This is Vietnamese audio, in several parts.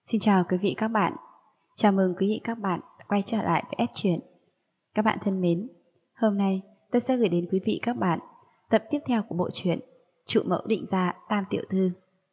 Xin chào quý vị các bạn. Chào mừng quý vị các bạn quay trở lại với S Truyện. Các bạn thân mến, hôm nay tôi sẽ gửi đến quý vị các bạn tập tiếp theo của bộ truyện Trụ Mẫu Định Gia Tam Tiểu Thư.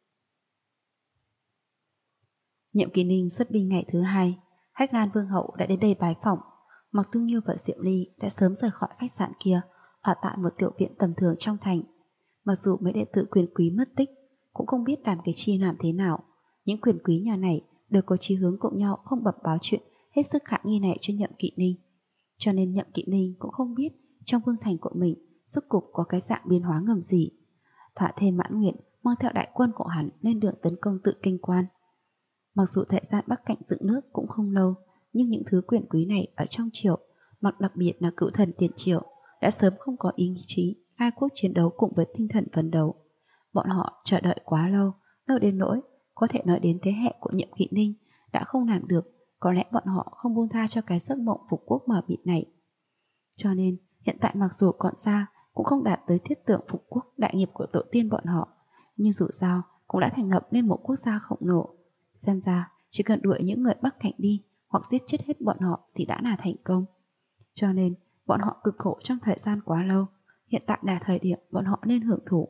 Nhiệm Kỳ Ninh xuất binh ngày thứ 2, Hách Lan Vương hậu đã đến đây bái phỏng. Mạc Tu Nghiêu và Diệu Ly đã sớm rời khỏi khách sạn kia, ở tại một tiểu viện tầm thường trong thành. Mặc dù mấy đệ tử quyền quý mất tích, cũng không biết làm cái chi làm thế nào. Những quyền quý nhà này đều có chí hướng cùng nhau không bập báo chuyện hết sức khả nghi này cho Nhậm Kỵ Ninh. Cho nên Nhậm Kỵ Ninh cũng không biết trong vương thành của mình rốt cục có cái dạng biến hóa ngầm gì. Thỏa thêm mãn nguyện mang theo đại quân của hắn lên đường tấn công Tự Kinh Quan. Mặc dù thời gian Bắc Cảnh dựng nước cũng không lâu, nhưng những thứ quyền quý này ở trong triều, mặc đặc biệt là cựu thần tiền triều, đã sớm không có ý chí khai quốc chiến đấu cùng với tinh thần phấn đấu. Bọn họ chờ đợi quá lâu, lâu đến nỗi có thể nói đến thế hệ của Nhiệm Kỵ Ninh đã không làm được. Có lẽ bọn họ không buông tha cho cái giấc mộng phục quốc mờ mịt này. Cho nên hiện tại mặc dù còn xa, cũng không đạt tới thiết tưởng phục quốc đại nghiệp của tổ tiên bọn họ, nhưng dù sao cũng đã thành lập nên một quốc gia khổng lồ. Xem ra chỉ cần đuổi những người Bắc Cảnh đi hoặc giết chết hết bọn họ thì đã là thành công. Cho nên bọn họ cực khổ trong thời gian quá lâu, hiện tại là thời điểm bọn họ nên hưởng thụ.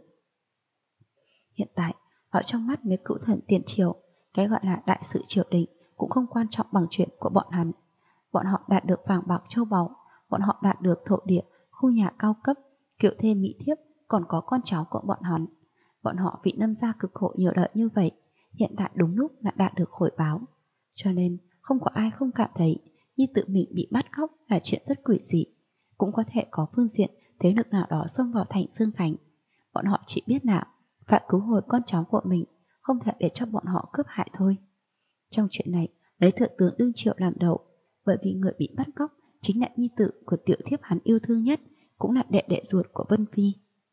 Hiện tại ở trong mắt mấy cựu thần tiền triều, cái gọi là đại sự triều đình cũng không quan trọng bằng chuyện của bọn hắn. Bọn họ đạt được vàng bạc châu báu, bọn họ đạt được thổ địa, khu nhà cao cấp, kiệu thê mỹ thiếp, còn có con cháu của bọn hắn. Bọn họ vì Lâm gia cực khổ nhiều đợi như vậy, hiện tại đúng lúc là đạt được hồi báo. Cho nên không có ai không cảm thấy như tự mình bị bắt cóc là chuyện rất quỷ dị. Cũng có thể có phương diện thế lực nào đó xông vào thành Xương Khánh. Bọn họ chỉ biết là phải cứu hồi con cháu của mình, không thể để cho bọn họ cướp hại thôi. Trong chuyện này, lấy thượng tướng đương triệu làm đầu, bởi vì người bị bắt cóc chính là nhi tử của tiểu thiếp hắn yêu thương nhất, cũng là đệ đệ ruột của Vân Phi.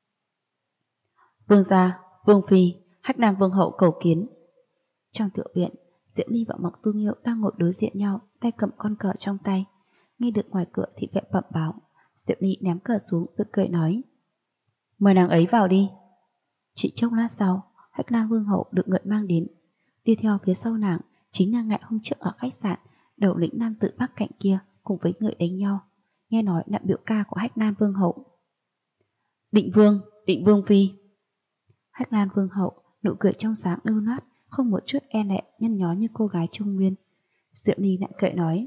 Vương gia, Vương Phi, Hách Nam Vương hậu cầu kiến. Trong tiểu viện, Diệu Ly và Mạc Tu Nghiêu đang ngồi đối diện nhau, tay cầm con cờ trong tay. Nghe được ngoài cửa thị vệ bẩm báo, Diệu Ly ném cờ xuống rồi cười nói: mời nàng ấy vào đi. Chỉ chốc lát sau, Hách Lan Vương hậu được người mang đến. Đi theo phía sau nàng chính là ngày hôm trước ở khách sạn đầu lĩnh nam tử Bắc Cảnh kia cùng với người đánh nhau. Nghe nói là biểu ca của Hách Lan Vương hậu. Định Vương Phi. Hách Lan Vương hậu nụ cười trong sáng lưu loát, không một chút e lệ nhăn nhó như cô gái Trung Nguyên. Diệu Ly lại cười nói: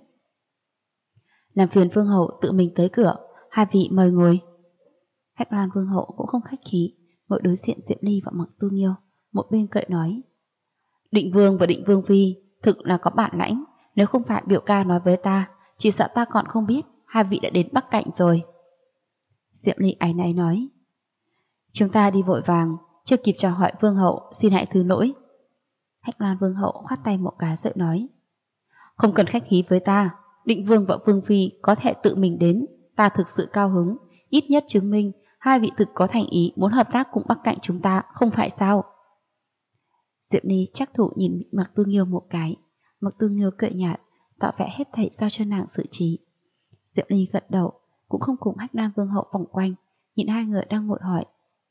làm phiền Vương hậu tự mình tới cửa, hai vị mời ngồi. Hách Lan Vương hậu cũng không khách khí, ngồi đối diện Diệu Ly và Mạc Tu Nghiêu, một bên cười nói: Định Vương và Định Vương Phi thực là có bản lãnh, nếu không phải biểu ca nói với ta, chỉ sợ ta còn không biết hai vị đã đến Bắc Cảnh rồi. Diệu Ly áy náy nói: chúng ta đi vội vàng, chưa kịp chào hỏi Vương hậu, xin hãy thứ lỗi. Hách Lan Vương hậu khoát tay một cái rồi nói: không cần khách khí với ta, Định Vương và Vương Phi có thể tự mình đến, ta thực sự cao hứng, ít nhất chứng minh hai vị thực có thành ý muốn hợp tác cùng Bắc Cảnh chúng ta, không phải sao? Diệu Ly trắc thủ nhìn Mạc Tu Nghiêu một cái. Mạc Tu Nghiêu cười nhạt, tỏ vẻ hết thảy giao cho nàng xử trí. Diệu Ly gật đầu, cũng không cùng Hách Lan Vương hậu vòng quanh, nhìn hai người đang ngồi hỏi: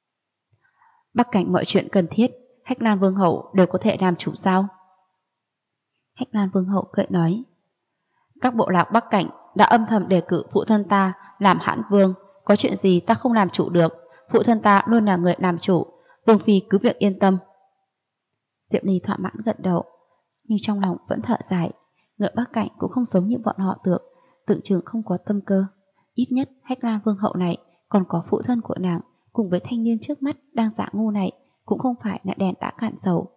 Bắc Cảnh mọi chuyện cần thiết, Hách Lan Vương hậu đều có thể làm chủ sao? Hách Lan Vương hậu cười nói: các bộ lạc Bắc Cảnh đã âm thầm đề cử phụ thân ta làm hãn vương, có chuyện gì ta không làm chủ được, phụ thân ta luôn là người làm chủ, Vương Phi cứ việc yên tâm. Diệu Ly thỏa mãn gật đầu, nhưng trong lòng vẫn thở dài. Người Bắc Cảnh cũng không giống như bọn họ tưởng chừng không có tâm cơ. Ít nhất Hách Lan Vương hậu này còn có phụ thân của nàng, cùng với thanh niên trước mắt đang giả ngu này, cũng không phải là đèn đã cạn dầu.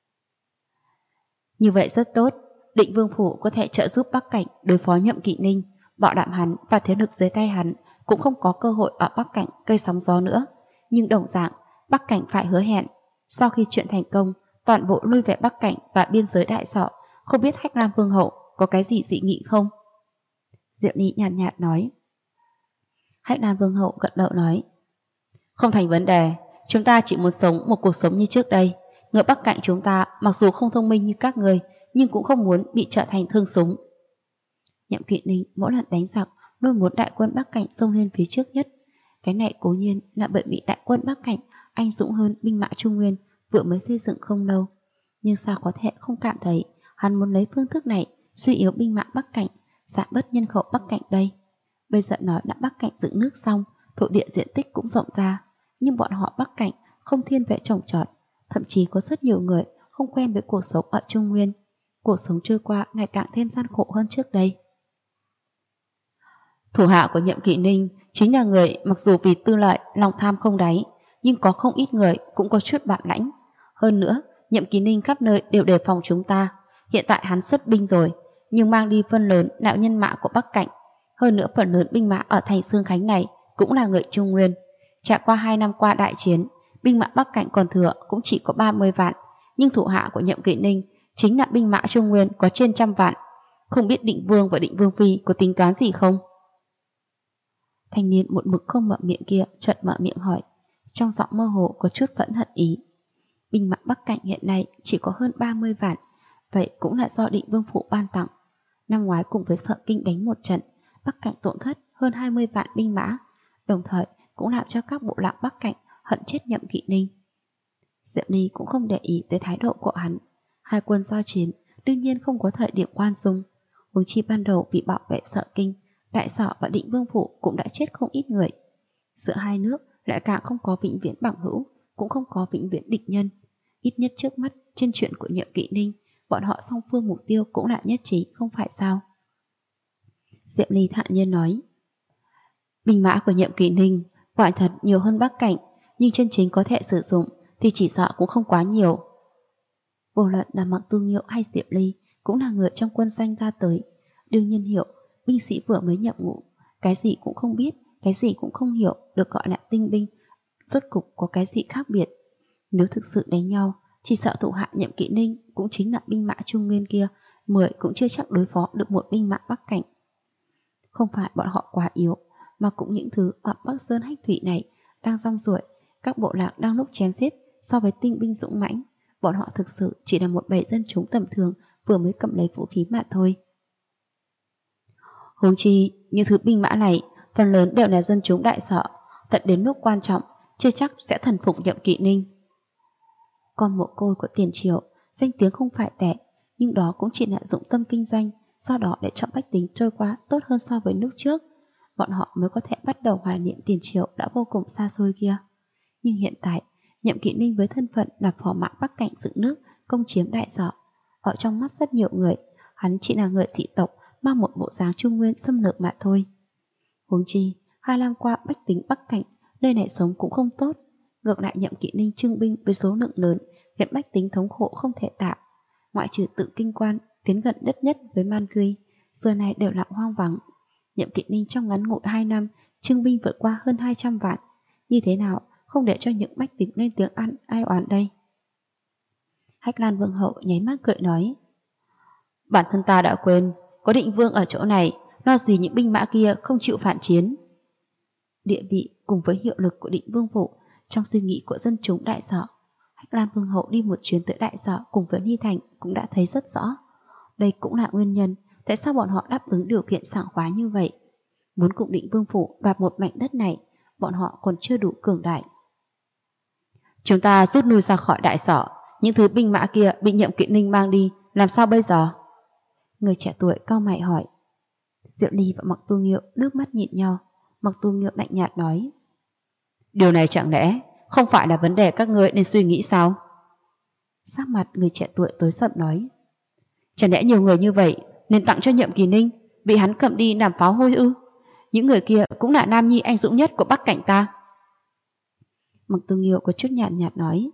Như vậy rất tốt, Định Vương phủ có thể trợ giúp Bắc Cảnh đối phó Nhậm Kỵ Ninh, bảo đảm hắn và thế lực dưới tay hắn cũng không có cơ hội ở Bắc Cảnh gây sóng gió nữa. Nhưng đồng dạng, Bắc Cảnh phải hứa hẹn, sau khi chuyện thành công, toàn bộ lui về Bắc Cảnh và biên giới Đại Sọ. Không biết Hách Lam Vương hậu có cái gì dị nghị không? Diệu Ly nhàn nhạt nói. Hách Lam Vương hậu gật đầu nói: không thành vấn đề, chúng ta chỉ muốn sống một cuộc sống như trước đây. Người Bắc Cảnh chúng ta mặc dù không thông minh như các người, nhưng cũng không muốn bị trở thành thương súng. Nhậm Kỵ Ninh mỗi lần đánh giặc luôn muốn đại quân Bắc Cảnh xông lên phía trước nhất. Cái này cố nhiên là bởi vì đại quân Bắc Cảnh anh dũng hơn binh mã Trung Nguyên vừa mới xây dựng không lâu. Nhưng sao có thể không cảm thấy Hắn muốn lấy phương thức này suy yếu binh mã Bắc Cảnh, giảm bớt nhân khẩu Bắc Cảnh đây. Bây giờ nói đã Bắc Cảnh dựng nước xong, thổ địa diện tích cũng rộng ra, nhưng bọn họ Bắc Cảnh không thiên về trồng trọt, thậm chí có rất nhiều người không quen với cuộc sống ở Trung Nguyên. Cuộc sống trôi qua ngày càng thêm gian khổ hơn trước đây. Thủ hạ của Nhậm Kỵ Ninh chính là người mặc dù vì tư lợi, lòng tham không đáy, nhưng có không ít người cũng có chút bản lãnh. Hơn nữa, Nhậm Kỵ Ninh khắp nơi đều đề phòng chúng ta. Hiện tại hắn xuất binh rồi, nhưng mang đi phân lớn đạo nhân mã của Bắc Cảnh. Hơn nữa phần lớn binh mã ở thành Xương Khánh này cũng là người Trung Nguyên. Trải qua 2 năm qua đại chiến, binh mã Bắc Cảnh còn thừa cũng chỉ có 30 vạn, nhưng thủ hạ của Nhậm Kỵ Ninh chính là binh mã Trung Nguyên có trên 100 vạn. Không biết Định Vương và Định Vương Phi có tính toán gì không? Thanh niên một mực không mở miệng kia chợt mở miệng hỏi, trong giọng mơ hồ có chút phẫn hận ý. Binh mã Bắc Cảnh hiện nay chỉ có hơn 30 vạn, vậy cũng là do Định Vương Phủ ban tặng. Năm ngoái cùng với Sợ Kinh đánh một trận, Bắc Cảnh tổn thất hơn 20 vạn binh mã, đồng thời cũng làm cho các bộ lạc Bắc Cảnh hận chết Nhậm Kỵ Ninh. Diệu Ly cũng không để ý tới thái độ của hắn. Hai quân giao chiến đương nhiên không có thời điểm khoan dung, huống chi ban đầu vì bảo vệ Sợ Kinh, Đại Sở và Định Vương Phủ cũng đã chết không ít người. Giữa hai nước lại càng không có vĩnh viễn bằng hữu, cũng không có vĩnh viễn địch nhân. Ít nhất trước mắt trên chuyện của Nhậm Kỵ Ninh, bọn họ song phương mục tiêu cũng là nhất trí, không phải sao? Diệu Ly thản nhiên nói, binh mã của Nhậm Kỵ Ninh quả thật nhiều hơn Bắc Cảnh, nhưng chân chính có thể sử dụng thì chỉ sợ cũng không quá nhiều. Vô luận là Mạc Tu Nghiệu hay Diệu Ly cũng là người trong quân doanh ra tới, đương nhiên hiểu binh sĩ vừa mới nhập ngũ, cái gì cũng không biết, cái gì cũng không hiểu, được gọi là tinh binh, rốt cục có cái gì khác biệt. Nếu thực sự đánh nhau, chỉ sợ thủ hạ Nhậm Kỵ Ninh cũng chính là binh mã Trung Nguyên kia, 10 cũng chưa chắc đối phó được một binh mã Bắc Cảnh. Không phải bọn họ quá yếu, mà cũng những thứ ở Bắc Sơn Hách Thủy này đang rong ruổi, các bộ lạc đang lúc chém giết so với tinh binh dũng mãnh, bọn họ thực sự chỉ là một bầy dân chúng tầm thường vừa mới cầm lấy vũ khí mà thôi. Huống chi, những thứ binh mã này phần lớn đều là dân chúng Đại Sở, tận đến lúc quan trọng chưa chắc sẽ thần phục Nhậm Kỵ Ninh. Con mồ côi của Tiền Triều, danh tiếng không phải tệ, nhưng đó cũng chỉ là dụng tâm kinh doanh, sau đó để cho bách tính trôi qua tốt hơn so với lúc trước, bọn họ mới có thể bắt đầu hoài niệm Tiền Triều đã vô cùng xa xôi kia. Nhưng hiện tại, Nhậm Kỵ Ninh với thân phận là phò mã Bắc Cảnh dựng nước, công chiếm Đại Sở, ở trong mắt rất nhiều người, hắn chỉ là người dị tộc mang một bộ dáng Trung Nguyên xâm lược mà thôi. Huống chi, 2 năm qua bách tính Bắc Cảnh, nơi này sống cũng không tốt. Ngược lại Nhậm Kỵ Ninh trưng binh với số lượng lớn, khiến bách tính thống khổ không thể tả. Ngoại trừ Tự Kinh Quan tiến gần đất nhất với Man Gri, giờ này đều là hoang vắng. Nhậm Kỵ Ninh trong ngắn ngủi 2 năm, trưng binh vượt qua hơn 200 vạn. Như thế nào không để cho những bách tính lên tiếng ăn ai oán đây? Hách Lan Vương hậu nháy mắt cười nói, bản thân ta đã quên, có Định Vương ở chỗ này, lo gì những binh mã kia không chịu phản chiến. Địa vị cùng với hiệu lực của Định Vương Phủ trong suy nghĩ của dân chúng Đại Sở, Hách Lan Vương hậu đi một chuyến tới Đại Sở cùng với Ly Thành cũng đã thấy rất rõ. Đây cũng là nguyên nhân tại sao bọn họ đáp ứng điều kiện sảng khoái như vậy. Muốn cùng Định Vương Phủ đoạt một mảnh đất này, bọn họ còn chưa đủ cường đại. Chúng ta rút lui ra khỏi Đại Sở, những thứ binh mã kia bị Nhậm Kỵ Ninh mang đi, làm sao bây giờ? Người trẻ tuổi cau mày hỏi. Diệu Ly và Mạc Tu Nghiệu nước mắt nhìn nhau. Mạc Tu Nghiệu lạnh nhạt nói, điều này chẳng lẽ không phải là vấn đề các ngươi nên suy nghĩ sao? Sắc mặt người trẻ tuổi tối sầm nói, chẳng lẽ nhiều người như vậy nên tặng cho Nhậm Kỵ Ninh, bị hắn cầm đi làm pháo hôi ư? Những người kia cũng là nam nhi anh dũng nhất của Bắc Cảnh ta. Mạc Tu Nghiệu có chút nhạt nhạt nói,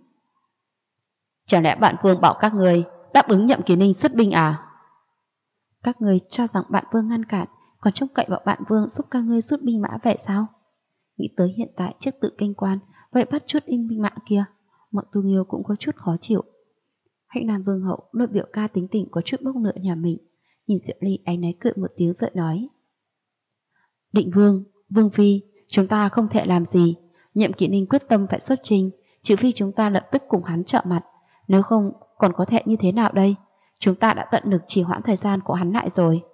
chẳng lẽ bạn Vương bảo các ngươi đáp ứng Nhậm Kỵ Ninh xuất binh à? Các ngươi cho rằng bạn Vương ngăn cản, còn trông cậy vào bạn Vương giúp các ngươi rút binh mã về sao? Nghĩ tới hiện tại trước Tự Kinh Quan, vậy bắt chút binh mã kia, Mạc Tu Nghiêu cũng có chút khó chịu. Hách Lan Vương hậu nội biểu ca tính tình có chút bốc lửa nhà mình, nhìn Diệu Ly ánh náy cười một tiếng rồi nói, Định Vương, Vương Phi, chúng ta không thể làm gì. Nhậm Kỵ Ninh quyết tâm phải xuất trình, trừ phi chúng ta lập tức cùng hắn trợ mặt, nếu không còn có thể như thế nào đây? Chúng ta đã tận lực trì hoãn thời gian của hắn lại rồi.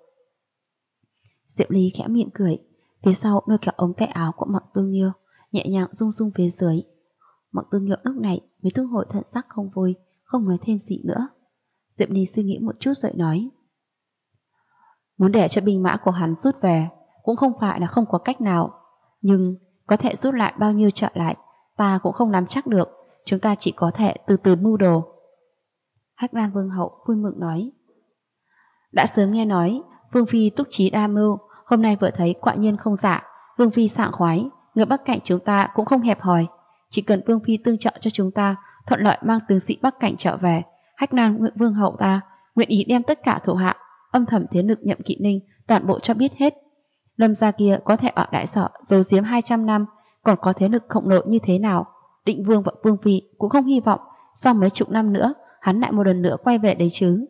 Diệu Ly khẽ miệng cười, phía sau lôi kéo ống tay áo của Mạc Tu Nghiêu, nhẹ nhàng rung rung phía dưới. Mạc Tu Nghiêu lúc này mới thu hồi thần sắc không vui, không nói thêm gì nữa. Diệp Ly suy nghĩ một chút rồi nói: muốn để cho binh mã của hắn rút về cũng không phải là không có cách nào, nhưng có thể rút lại bao nhiêu trở lại ta cũng không nắm chắc được, chúng ta chỉ có thể từ từ mưu đồ. Hách Lan Vương hậu vui mừng nói: đã sớm nghe nói Vương phi túc trí đa mưu, hôm nay vừa thấy quả nhiên không giả. Vương phi sảng khoái, người Bắc Cảnh chúng ta cũng không hẹp hòi, chỉ cần Vương phi tương trợ cho chúng ta thuận lợi mang tướng sĩ Bắc Cảnh trở về, Hách Lan Vương hậu ta nguyện ý đem tất cả thủ hạ âm thầm thế lực Nhậm Kỵ Ninh toàn bộ cho biết hết. Lâm gia kia có thể ở Đại Sở giấu giếm 200 năm, còn có thế lực khổng lồ như thế nào, Định Vương và Vương phi cũng không hy vọng sau mấy chục năm nữa hắn lại một lần nữa quay về đấy chứ.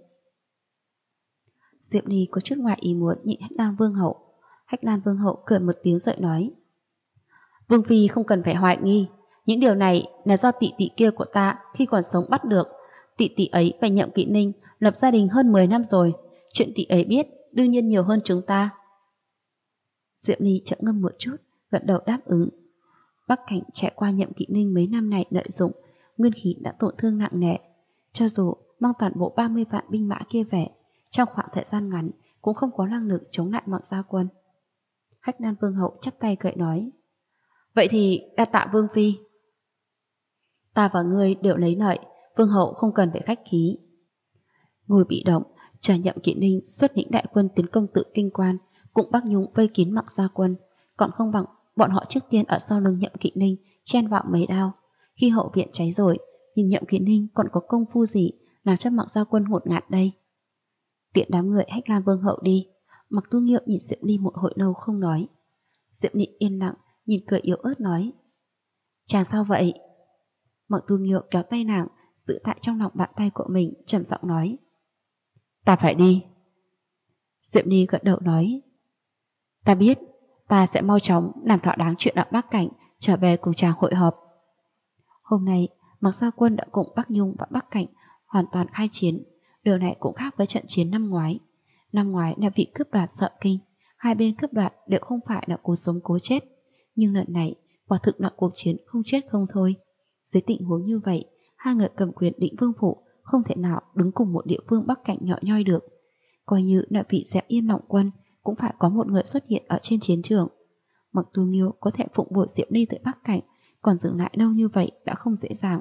Diệp Ly có chút ngoài ý muốn nhịn Hách Lan Vương hậu. Hách Lan Vương hậu cười một tiếng rồi nói: Vương phi không cần phải hoài nghi, những điều này là do tỷ tỷ kia của ta khi còn sống bắt được. Tỷ tỷ ấy và Nhậm Kỵ Ninh lập gia đình hơn 10 năm rồi, chuyện tỷ ấy biết đương nhiên nhiều hơn chúng ta. Diệp Ly chậm ngâm một chút, gật đầu đáp ứng. Bắc Cảnh trải qua Nhậm Kỵ Ninh mấy năm này lợi dụng, nguyên khí đã tổn thương nặng nề. Cho dù mang toàn bộ 30 vạn binh mã kia về, trong khoảng thời gian ngắn cũng không có năng lực chống lại Mạc Gia Quân. Hách Lan Vương hậu chắp tay cười nói: vậy thì đa tạ Vương phi. Ta và ngươi đều lấy lợi, Vương hậu không cần phải khách khí. Ngồi bị động, chờ Nhậm Kỵ Ninh xuất lĩnh đại quân tiến công Tự Kinh Quan, cũng Bắc Nhung vây kín Mạc Gia Quân, còn không bằng bọn họ trước tiên ở sau lưng Nhậm Kỵ Ninh chen vào mấy đao. Khi hậu viện cháy rồi, nhìn Nhậm Kỵ Ninh còn có công phu gì làm cho Mạc Gia Quân hỗn ngạt đây. Tiện đám người Hách Lan Vương hậu đi, Mạc Tu Nghiêu nhìn Diệp Ly một hồi lâu không nói. Diệp Ly yên lặng nhìn cười yếu ớt nói: chàng sao vậy? Mạc Tu Nghiêu kéo tay nàng giữ tại trong lòng bàn tay của mình, trầm giọng nói: ta phải đi. Diệp Ly gật đầu nói: ta biết, ta sẽ mau chóng làm thỏa đáng chuyện ở Bắc Cảnh, trở về cùng chàng hội họp. Hôm nay Mạc Gia Quân đã cùng Bắc Nhung và Bắc Cảnh hoàn toàn khai chiến. Điều này cũng khác với trận chiến năm ngoái. Năm ngoái là vị cướp đoạt sợ kinh, hai bên cướp đoạt đều không phải là cố sống cố chết. Nhưng lần này quả thực là cuộc chiến không chết không thôi. Dưới tình huống như vậy, hai người cầm quyền Định Vương phủ không thể nào đứng cùng một địa phương Bắc Cảnh nhỏ nhoi được. Coi như là vị dẹp yên lòng quân, cũng phải có một người xuất hiện ở trên chiến trường. Mạc Tu Nghiêu có thể phụng bồi Diệp Ly tới Bắc Cảnh, còn dừng lại lâu như vậy đã không dễ dàng.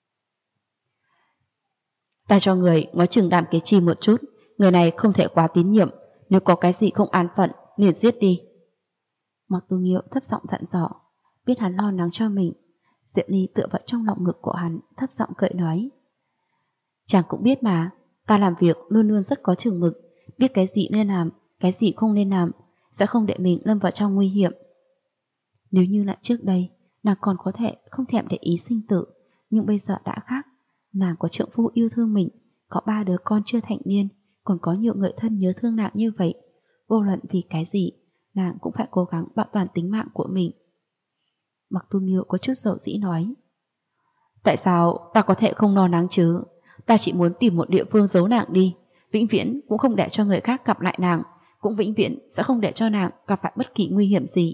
Ta cho người ngó chừng Đàm Kế Chi một chút, người này không thể quá tín nhiệm, nếu có cái gì không an phận liền giết đi. Mạc Tu Nghiêu thấp giọng dặn dò, biết hắn lo lắng cho mình. Diệp Ly tựa vào trong lòng ngực của hắn, thấp giọng cười nói: chàng cũng biết mà, ta làm việc luôn luôn rất có chừng mực, biết cái gì nên làm, cái gì không nên làm, sẽ không để mình lâm vào trong nguy hiểm. Nếu như là trước đây, nàng còn có thể không thèm để ý sinh tử, nhưng bây giờ đã khác. Nàng có trượng phu yêu thương mình, có 3 đứa con chưa thành niên, còn có nhiều người thân nhớ thương nàng như vậy. Vô luận vì cái gì, nàng cũng phải cố gắng bảo toàn tính mạng của mình. Mạc Tu Nghiêu có chút dầu dĩ nói: tại sao ta có thể không lo lắng chứ? Ta chỉ muốn tìm một địa phương giấu nàng đi, vĩnh viễn cũng không để cho người khác gặp lại nàng, cũng vĩnh viễn sẽ không để cho nàng gặp phải bất kỳ nguy hiểm gì.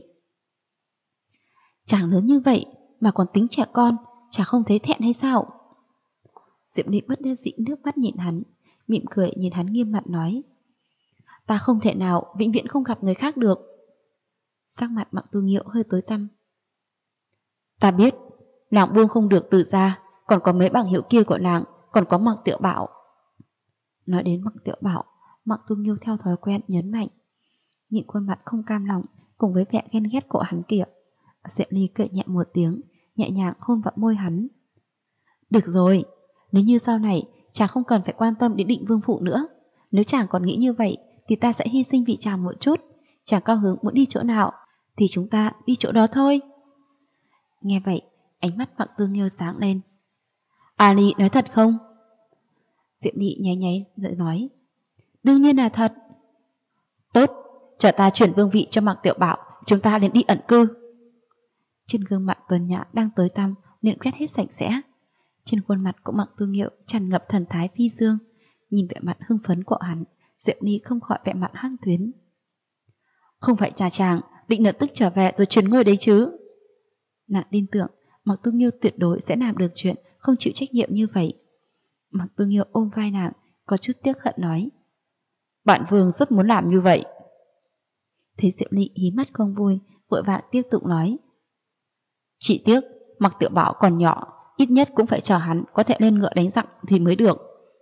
Chàng lớn như vậy mà còn tính trẻ con, chàng không thấy thẹn hay sao? Diệp Ly bất đắc dĩ nước mắt nhìn hắn, mỉm cười nhìn hắn nghiêm mặt nói: ta không thể nào vĩnh viễn không gặp người khác được. Sắc mặt Mạc Tu Nghiêu hơi tối tăm. Ta biết, nàng buông không được từ ra, còn có mấy bằng hữu kia của nàng, còn có Mạc Tiểu Bảo. Nói đến Mạc Tiểu Bảo, Mạc Tu Nghiêu theo thói quen nhấn mạnh. Nhìn khuôn mặt không cam lòng cùng với vẻ ghen ghét của hắn kìa. Diệp Ly cười nhẹ một tiếng, nhẹ nhàng hôn vào môi hắn. Được rồi, nếu như sau này chàng không cần phải quan tâm đến Định Vương phủ nữa, nếu chàng còn nghĩ như vậy thì ta sẽ hy sinh vì chàng một chút. Chàng cao hứng muốn đi chỗ nào thì chúng ta đi chỗ đó thôi. Nghe vậy, ánh mắt Mạc Tu Nghiêu sáng lên. Ali nói thật không? Diệp Ly nháy nháy rồi nói: đương nhiên là thật. Tốt, chờ ta chuyển vương vị cho Mạc Tiểu Bảo, chúng ta đến đi ẩn cư. Trên gương mặt tuấn nhã đang tối tăm liền quét hết sạch sẽ. Trên khuôn mặt của Mạc Tu Nghiêu tràn ngập thần thái phi dương. Nhìn vẻ mặt hưng phấn của hắn, Diệp Ly không khỏi vẻ mặt hăng tuyến. Không phải chàng định lập tức trở về rồi chuyển ngôi đấy chứ? Nàng tin tưởng Mạc Tu Nghiêu tuyệt đối sẽ làm được chuyện không chịu trách nhiệm như vậy. Mạc Tu Nghiêu ôm vai nàng, có chút tiếc hận nói. Bản vương rất muốn làm như vậy. Thấy Diệu Ly hí mắt không vui, vội vã tiếp tục nói. Chỉ tiếc, Mặc Tiểu Bảo còn nhỏ, ít nhất cũng phải chờ hắn có thể lên ngựa đánh giặc thì mới được.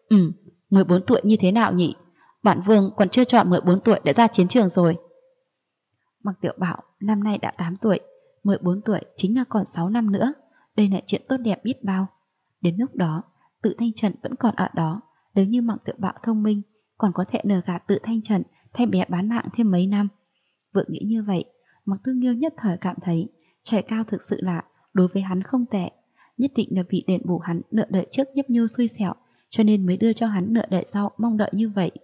14 tuổi như thế nào nhỉ? Bản vương còn chưa chọn 14 tuổi đã ra chiến trường rồi. Mặc Tiểu Bảo năm nay đã 8 tuổi, 14 tuổi chính là còn 6 năm nữa. Đây là chuyện tốt đẹp biết bao. Đến lúc đó, Tự Thanh Trần vẫn còn ở đó. Nếu như Mặc Tiểu Bảo thông minh, còn có thể lừa gạt Tự Thanh Trần thay bé bán mạng thêm mấy năm. Vừa nghĩ như vậy, Mặc Tư Nghiêu nhất thời cảm thấy trời cao thực sự là đối với hắn không tệ. Nhất định là vì đền bù hắn nợ đợi trước nhấp nhô xui xẻo, cho nên mới đưa cho hắn nợ đợi sau mong đợi như vậy.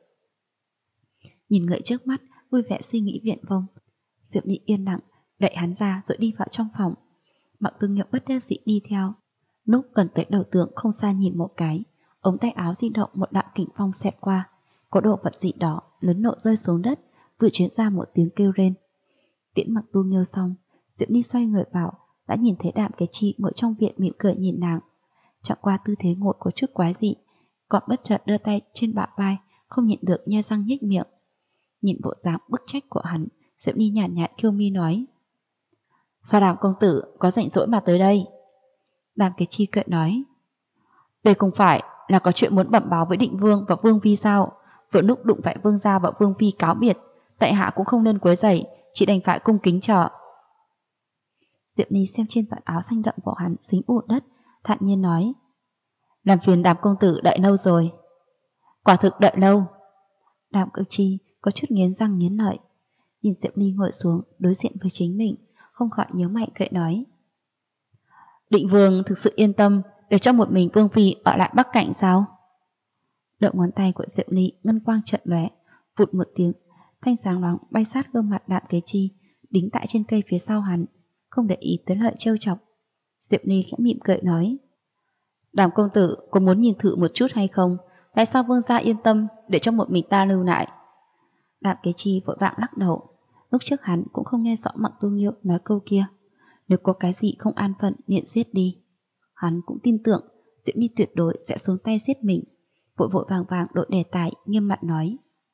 Nhìn người trước mắt, vui vẻ suy nghĩ viển vông. Diệp Ly yên lặng, đẩy hắn ra rồi đi vào trong phòng. Mặc Tư Nghiêu bất đắc dĩ đi theo. Lúc gần tới đầu tường không xa nhìn một cái, ống tay áo di động một đạo kình phong xẹt qua. Có đồ vật gì đó lớn nộ rơi xuống đất, vừa truyền ra một tiếng kêu rên. Tiễn Mặc Tư Nghiêu xong, Diệp Ly xoay người vào, đã nhìn thấy Đạm Cái Chi ngồi trong viện mỉm cười nhìn nàng. Chẳng qua tư thế ngồi có chút quái dị, còn bất chợt đưa tay trên bả vai, không nhịn được nhe răng nhếch miệng. Nhìn bộ dáng bức trách của hắn, Diệp Ly nhàn nhạt kiêu mi nói. Sao Đàm công tử có rảnh rỗi mà tới đây? Đàm Cái Chi cười nói. Đây không phải là có chuyện muốn bẩm báo với Định Vương và Vương Phi sao? Vừa lúc đụng phải Vương gia và Vương Phi cáo biệt, tại hạ cũng không nên quấy rầy, chỉ đành phải cung kính chờ. Diệp Ly xem trên vạt áo xanh đậm của hắn dính bụi đất, thản nhiên nói. Làm phiền Đàm công tử đợi lâu rồi. Quả thực đợi lâu. Đàm Cái Chi có chút nghiến răng nghiến lợi, nhìn Diệp Ly ngồi xuống đối diện với chính mình, không khỏi nhớ mạnh cười nói. Định Vương thực sự yên tâm để cho một mình Vương Phi ở lại Bắc Cảnh sao? Đầu ngón tay của Diệp Ly ngân quang chợt lóe, vụt một tiếng, thanh sáng loáng bay sát gương mặt Đạm Cái Chi, đính tại trên cây phía sau hắn, không để ý tới lời trêu chọc. Diệp Ly khẽ mỉm cười nói. Đàm công tử có muốn nhìn thử một chút hay không? Tại sao Vương gia yên tâm để cho một mình ta lưu lại? Đạm Cái Chi vội vàng lắc đầu. Lúc trước hắn cũng không nghe rõ Mặc Tư Nghiêu nói câu kia. Nếu có cái gì không an phận liền giết đi. Hắn cũng tin tưởng Diệp Ly tuyệt đối sẽ xuống tay giết mình. Vội vội vàng vàng đổi đề tài, nghiêm mặt nói.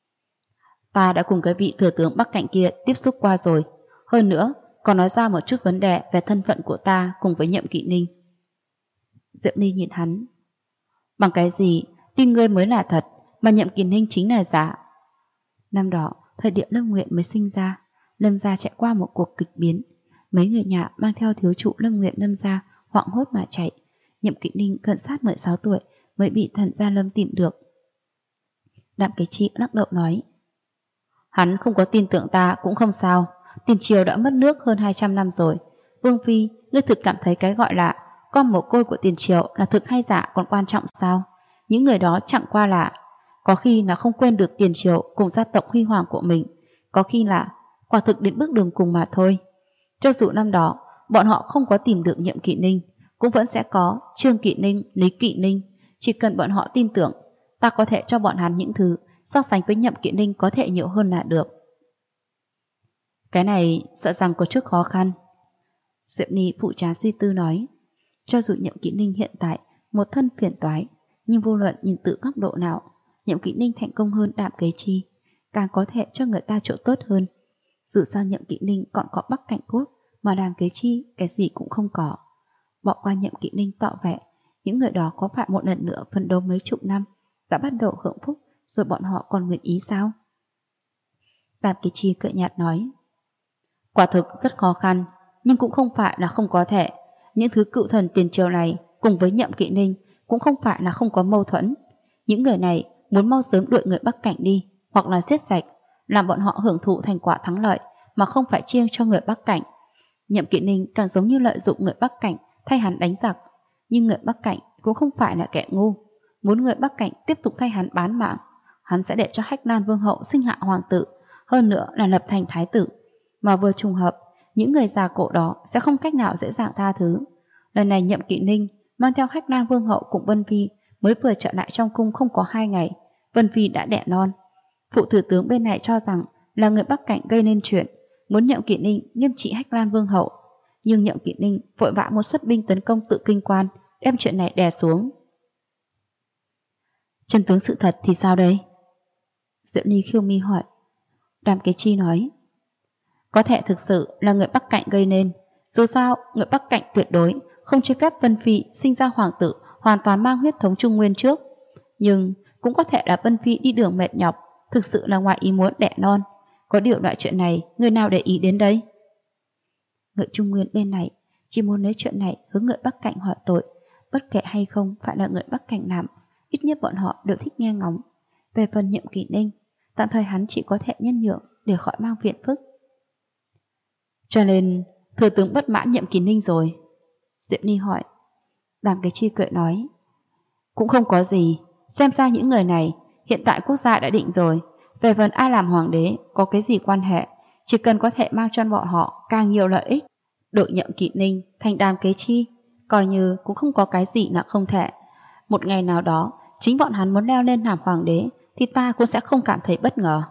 Ta đã cùng cái vị thừa tướng Bắc Cảnh kia tiếp xúc qua rồi. Hơn nữa, còn nói ra một chút vấn đề về thân phận của ta cùng với Nhậm Kỵ Ninh. Diệp Ly nhìn hắn. Bằng cái gì, tin ngươi mới là thật, mà Nhậm Kỵ Ninh chính là giả. Năm đó, thời điểm Lâm Nguyện mới sinh ra, Lâm gia chạy qua một cuộc kịch biến. Mấy người nhà mang theo thiếu trụ Lâm Nguyện Lâm gia hoảng hốt mà chạy. Nhậm Kỵ Ninh gần sát 16 tuổi mới bị thần gia Lâm tìm được. Đạm Cái Chi lắc đầu nói. Hắn không có tin tưởng ta cũng không sao. Tiền triều đã mất nước hơn 200 năm rồi. Vương Phi, ngươi thực cảm thấy cái gọi là con mồ côi của tiền triều là thực hay giả còn quan trọng sao? Những người đó chẳng qua là có khi là không quên được tiền triều cùng gia tộc huy hoàng của mình, có khi là quả thực đến bước đường cùng mà thôi. Cho dù năm đó bọn họ không có tìm được Nhậm Kỵ Ninh, cũng vẫn sẽ có Trương Kỵ Ninh, Lý Kỵ Ninh. Chỉ cần bọn họ tin tưởng, ta có thể cho bọn hắn những thứ so sánh với Nhậm Kỵ Ninh có thể nhiều hơn là được. Cái này sợ rằng có chút khó khăn. Diệp Ly phụ trà suy tư nói. Cho dù Nhậm Kỵ Ninh hiện tại một thân phiền toái, nhưng vô luận nhìn từ góc độ nào, Nhậm Kỵ Ninh thành công hơn Đạm Cái Chi, càng có thể cho người ta chỗ tốt hơn. Dù sao Nhậm Kỵ Ninh còn có Bắc Cảnh Quốc, mà Đạm Cái Chi cái gì cũng không có. Bỏ qua Nhậm Kỵ Ninh tỏ vẻ, những người đó có phải một lần nữa phấn đấu mấy chục năm, đã bắt đầu hưởng phúc, rồi bọn họ còn nguyện ý sao? Đạm Cái Chi cười nhạt nói. Quả thực rất khó khăn, nhưng cũng không phải là không có thể. Những thứ cựu thần tiền triều này cùng với Nhậm Kỵ Ninh cũng không phải là không có mâu thuẫn. Những người này muốn mau sớm đuổi người Bắc Cảnh đi, hoặc là giết sạch, làm bọn họ hưởng thụ thành quả thắng lợi, mà không phải chiêng cho người Bắc Cảnh. Nhậm Kỵ Ninh càng giống như lợi dụng người Bắc Cảnh thay hắn đánh giặc, nhưng người Bắc Cảnh cũng không phải là kẻ ngu. Muốn người Bắc Cảnh tiếp tục thay hắn bán mạng, hắn sẽ để cho Hách Lan Vương hậu sinh hạ hoàng tử, hơn nữa là lập thành thái tử. Mà vừa trùng hợp, những người già cổ đó sẽ không cách nào dễ dàng tha thứ. Lần này Nhậm Kỵ Ninh mang theo Hách Lan Vương hậu cùng Vân Phi mới vừa trở lại trong cung không có 2 ngày, Vân Phi đã đẻ non. Phụ thừa tướng bên này cho rằng là người Bắc Cảnh gây nên chuyện, muốn Nhậm Kỵ Ninh nghiêm trị Hách Lan Vương hậu, nhưng Nhậm Kỵ Ninh vội vã một xuất binh tấn công Tự Kinh Quan, đem chuyện này đè xuống. Chân tướng sự thật thì sao đây? Diệu Ni khiêu mi hỏi. Đàm Kế Chi nói, có thể thực sự là người Bắc Cạnh gây nên. Dù sao, người Bắc Cạnh tuyệt đối không cho phép Vân Phi sinh ra hoàng tử hoàn toàn mang huyết thống Trung Nguyên trước. Nhưng cũng có thể là Vân Phi đi đường mệt nhọc, thực sự là ngoài ý muốn đẻ non. Có điều loại chuyện này, người nào để ý đến đây? Người Trung Nguyên bên này chỉ muốn lấy chuyện này hướng người Bắc Cạnh hỏi tội. Bất kể hay không phải là người Bắc Cạnh làm, ít nhất bọn họ đều thích nghe ngóng. Về phần Nhiệm Kỷ Ninh, tạm thời hắn chỉ có thể nhân nhượng để khỏi mang phiền phức. Cho nên, thừa tướng bất mãn Nhiệm Kỷ Ninh rồi? Diệp Ni hỏi. Đàm Kế Chi cười nói, cũng không có gì. Xem ra những người này hiện tại quốc gia đã định rồi. Về phần ai làm hoàng đế có cái gì quan hệ, chỉ cần có thể mang cho bọn họ càng nhiều lợi ích. Đội Nhiệm Kỷ Ninh thành Đàm Kế Chi coi như cũng không có cái gì là không thể. Một ngày nào đó chính bọn hắn muốn leo lên làm hoàng đế thì ta cũng sẽ không cảm thấy bất ngờ.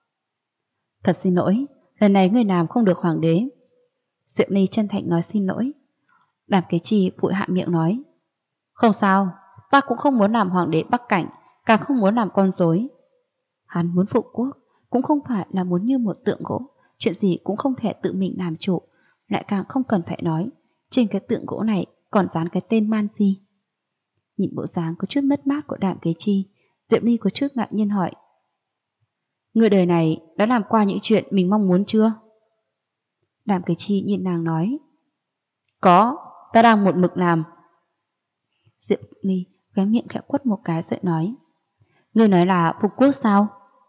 Thật xin lỗi, lần này người làm không được hoàng đế. Diệu Ni chân thành nói xin lỗi. Đàm Kế Chi vội hạ miệng nói, không sao, ta cũng không muốn làm hoàng đế Bắc Cảnh, càng không muốn làm con rối. Hắn muốn phục quốc cũng không phải là muốn như một tượng gỗ, chuyện gì cũng không thể tự mình làm chủ, lại càng không cần phải nói trên cái tượng gỗ này còn dán cái tên Man Di. Nhìn bộ dáng có chút mất mát của Đàm Kế Chi, Diệp Ni có chút ngạc nhiên hỏi, người đời này đã làm qua những chuyện mình mong muốn chưa? Đàm Kế Chi nhìn nàng nói, có, ta đang một mực làm. Diệp Ni khóe miệng khẽ quất một cái rồi nói, người nói là phục quốc sao?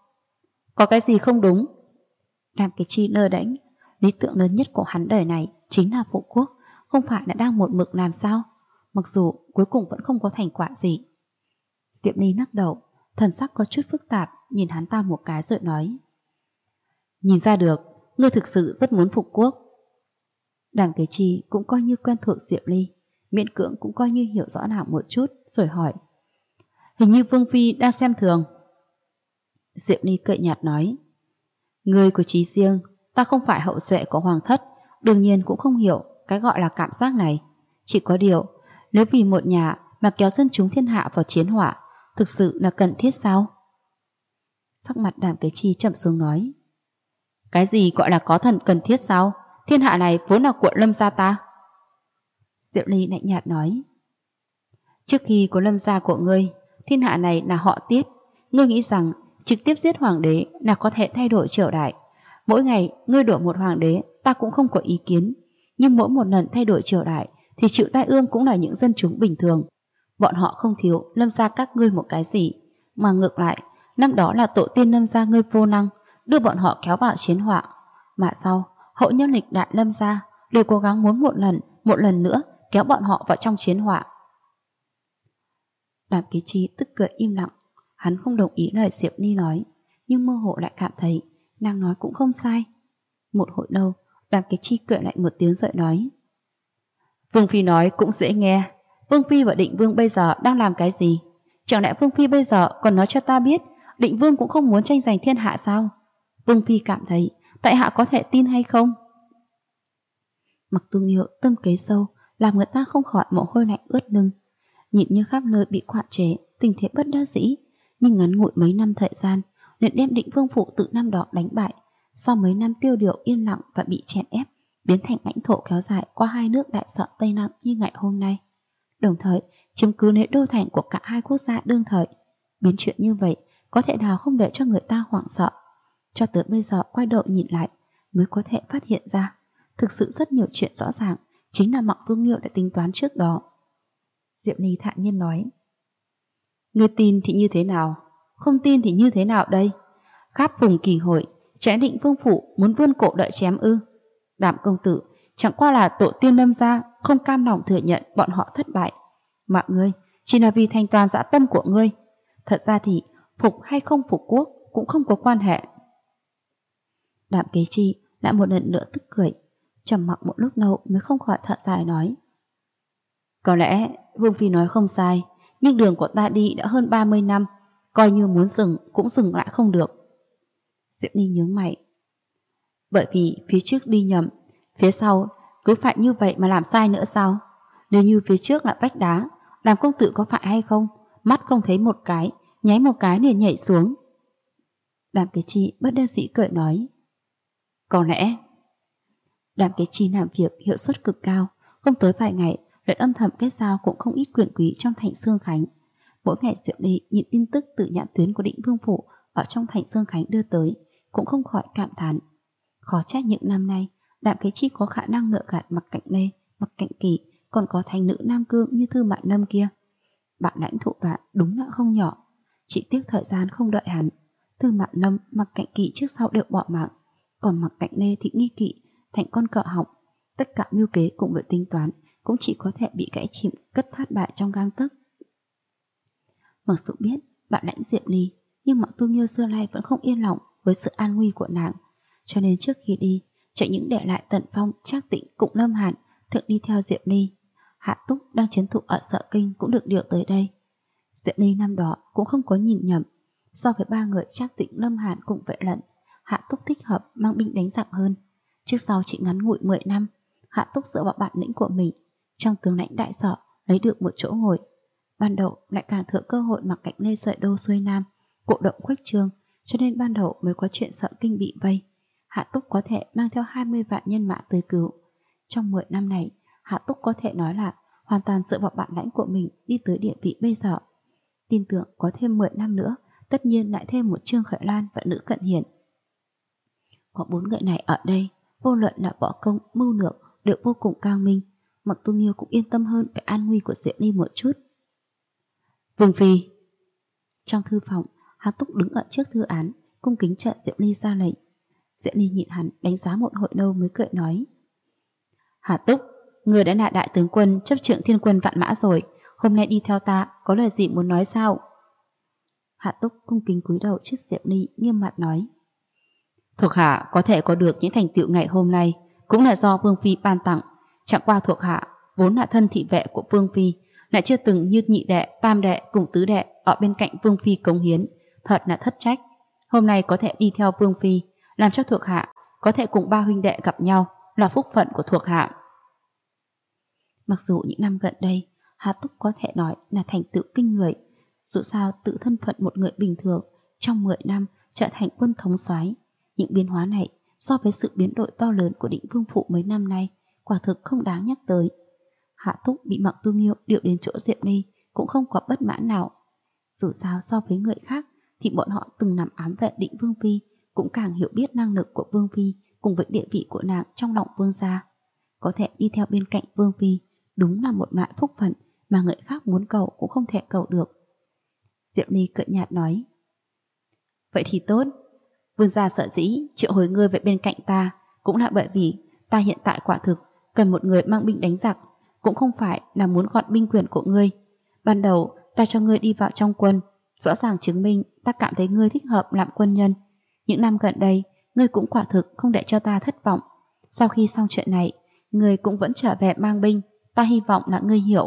Có cái gì không đúng? Đàm Kế Chi lơ đễnh, lý tưởng lớn nhất của hắn đời này chính là phục quốc, không phải là đang một mực làm sao? Mặc dù cuối cùng vẫn không có thành quả gì. Diệp Ni lắc đầu, thần sắc có chút phức tạp, nhìn hắn ta một cái rồi nói, nhìn ra được, ngươi thực sự rất muốn phục quốc. Đàm Kế Chi cũng coi như quen thuộc Diệp Ly, miễn cưỡng cũng coi như hiểu rõ nàng một chút, rồi hỏi, hình như Vương Phi đang xem thường. Diệp Ly cười nhạt nói, ngươi có trí riêng, ta không phải hậu duệ của hoàng thất, đương nhiên cũng không hiểu cái gọi là cảm giác này. Chỉ có điều, nếu vì một nhà mà kéo dân chúng thiên hạ vào chiến hỏa, thực sự là cần thiết sao? Sắc mặt Đàm Kế Chi chậm xuống nói, cái gì gọi là có thần cần thiết sao? Thiên hạ này vốn là của Lâm gia ta. Diệu Ly lạnh nhạt nói, trước khi có Lâm gia của ngươi, thiên hạ này là họ Tiết. Ngươi nghĩ rằng trực tiếp giết hoàng đế là có thể thay đổi triều đại? Mỗi ngày ngươi đổi một hoàng đế ta cũng không có ý kiến, nhưng mỗi một lần thay đổi triều đại thì chịu tai ương cũng là những dân chúng bình thường. Bọn họ không thiếu Lâm gia các ngươi một cái gì, mà ngược lại, năm đó là tổ tiên Lâm gia ngươi vô năng, đưa bọn họ kéo vào chiến họa. Mà sau, hậu nhân lịch đại Lâm gia đều cố gắng muốn một lần nữa kéo bọn họ vào trong chiến họa. Đàm Kế Chi tức cười im lặng, hắn không đồng ý lời Diệp Ni nói, nhưng mơ hồ lại cảm thấy nàng nói cũng không sai. Một hồi lâu, Đàm Kế Chi cười lại một tiếng rồi nói, Vương Phi nói cũng dễ nghe. Vương Phi và Định Vương bây giờ đang làm cái gì? Chẳng lẽ Vương Phi bây giờ còn nói cho ta biết Định Vương cũng không muốn tranh giành thiên hạ sao? Vương Phi cảm thấy tại hạ có thể tin hay không? Mặc Tu Nghiêu tâm kế sâu, làm người ta không khỏi mồ hôi lạnh ướt lưng. Nhìn như khắp nơi bị quản chế, tình thế bất đắc dĩ, nhưng ngắn ngủi mấy năm thời gian liền đem Định Vương phụ tự năm đó đánh bại. Sau mấy năm tiêu điều yên lặng và bị chèn ép, biến thành lãnh thổ kéo dài qua hai nước Đại Sọn Tây Nam như ngày hôm nay, đồng thời chiếm cứ lấy đô thành của cả hai quốc gia đương thời. Biến chuyện như vậy có thể nào không để cho người ta hoảng sợ? Cho tới bây giờ quay đầu nhìn lại mới có thể phát hiện ra, thực sự rất nhiều chuyện rõ ràng chính là Mặc Tu Nghiêu đã tính toán trước đó. Diệp Ni thản nhiên nói, ngươi tin thì như thế nào, không tin thì như thế nào đây? Khắp vùng kỳ hội, trẻ Định Vương phủ muốn vươn cổ đợi chém ư? Đàm công tử chẳng qua là tổ tiên Lâm gia không cam lòng thừa nhận bọn họ thất bại, mà ngươi chỉ là vì thành toàn dã tâm của ngươi. Thật ra thì phục hay không phục quốc cũng không có quan hệ. Đàm Kế Chi lại một lần nữa tức cười, trầm mặc một lúc lâu mới không khỏi thở dài nói, có lẽ Vương Phi nói không sai, nhưng đường của ta đi đã hơn 30 năm, coi như muốn dừng cũng dừng lại không được. Diệp Ni nhướng mày, bởi vì phía trước đi nhầm, phía sau cứ phải như vậy mà làm sai nữa sao? Nếu như phía trước là vách đá, Đàm công tử có phải hay không, mắt không thấy một cái, nháy một cái liền nhảy xuống. Đàm Kế Chi bất đắc dĩ cười nói, có lẽ. Đàm Kế Chi làm việc hiệu suất cực cao, không tới vài ngày lại âm thầm kết giao cũng không ít quyền quý trong thành Xương Khánh. Mỗi ngày Diệu Ly nhìn tin tức từ nhãn tuyến của Định Vương phủ ở trong thành Xương Khánh đưa tới, cũng không khỏi cảm thán. Khó trách những năm nay Đàm Kế Chi có khả năng lựa gạt Mặc Cạnh Lê, Mặc Cạnh Kỳ, còn có thành nữ Nam Cương như Thư Mạn Nâm kia. Bạn lãnh thủ đoạn đúng là không nhỏ, chỉ tiếc thời gian không đợi hắn. Thư Mạn Nâm, Mặc Cạnh Kỳ trước sau đều bỏ mạng, còn Mặc Cạnh Lê thì nghi kỵ thành con cợ họng. Tất cả mưu kế cùng với tính toán cũng chỉ có thể bị gãy chìm, cất thất bại trong gang tấc. Mặc dù biết bạn lãnh Diệp Ly, nhưng Mặc Tu Nghiêu xưa nay vẫn không yên lòng với sự an nguy của nàng, cho nên trước khi đi, chẳng những để lại Tần Phong, Trác Tĩnh cùng Lâm Hàn thường đi theo Diệp Ly. Hạ Túc đang trấn thủ ở Sở Kinh cũng được điều tới đây. Diệp Ly năm đó cũng không có nhìn nhầm, so với ba người Trác Tĩnh, Lâm Hàn cùng Vệ Lận, Hạ Túc thích hợp mang binh đánh giặc hơn. Trước sau chỉ ngắn ngủi 10 năm, Hạ Túc dựa vào bản lĩnh của mình trong tướng lãnh đại sở lấy được một chỗ ngồi. Ban đầu lại càng thừa cơ hội Mặc Cạnh Lê sợi đô xuôi nam, cổ động khuếch trương, cho nên ban đầu mới có chuyện Sở Kinh bị vây. Hạ Túc có thể mang theo 20 vạn nhân mã tới cứu. Trong 10 năm này, Hạ Túc có thể nói là hoàn toàn dựa vào bản lãnh của mình đi tới địa vị bây giờ. Tin tưởng có thêm 10 năm nữa, tất nhiên lại thêm một Trương Khởi Lan và Nữ Cận Hiền. Có 4 người này ở đây, vô luận là võ công, mưu lược đều vô cùng cao minh. Mặc Tu Nghiêu cũng yên tâm hơn về an nguy của Diệp Ly một chút. Vương Phi. Trong thư phòng, Hạ Túc đứng ở trước thư án, cung kính trợ Diệp Ly ra lệnh. Diệp Ly nhìn hắn đánh giá một hồi lâu mới cười nói, Hạ Túc, người đã là đại tướng quân chấp trưởng thiên quân vạn mã rồi, hôm nay đi theo ta có lời gì muốn nói sao? Hạ Túc cung kính cúi đầu trước Diệp Ly, nghiêm mặt nói, thuộc hạ có thể có được những thành tựu ngày hôm nay cũng là do Vương Phi ban tặng. Chẳng qua thuộc hạ vốn là thân thị vệ của Vương Phi, lại chưa từng như nhị đệ, tam đệ cùng tứ đệ ở bên cạnh Vương Phi cống hiến, thật là thất trách. Hôm nay có thể đi theo Vương Phi, làm cho thuộc hạ có thể cùng ba huynh đệ gặp nhau là phúc phận của thuộc hạ. Mặc dù những năm gần đây, Hạ Túc có thể nói là thành tựu kinh người, dù sao tự thân phận một người bình thường trong 10 năm trở thành quân thống soái, những biến hóa này so với sự biến đổi to lớn của Định Vương phủ mấy năm nay quả thực không đáng nhắc tới. Hạ Túc bị Mặc Tu Nghiêu điều đến chỗ Diệp Ly cũng không có bất mãn nào. Dù sao so với người khác thì bọn họ từng nằm ám vệ Định Vương Phi, cũng càng hiểu biết năng lực của Vương Phi cùng với địa vị của nàng trong lòng vương gia. Có thể đi theo bên cạnh Vương Phi đúng là một loại phúc phận mà người khác muốn cầu cũng không thể cầu được. Diệp Ly cợt nhạt nói, vậy thì tốt, vương gia sợ dĩ triệu hồi ngươi về bên cạnh ta cũng là bởi vì ta hiện tại quả thực cần một người mang binh đánh giặc, cũng không phải là muốn gọt binh quyền của ngươi. Ban đầu ta cho ngươi đi vào trong quân, rõ ràng chứng minh ta cảm thấy ngươi thích hợp làm quân nhân. Những năm gần đây, ngươi cũng quả thực không để cho ta thất vọng. Sau khi xong chuyện này, ngươi cũng vẫn trở về mang binh, ta hy vọng là ngươi hiểu.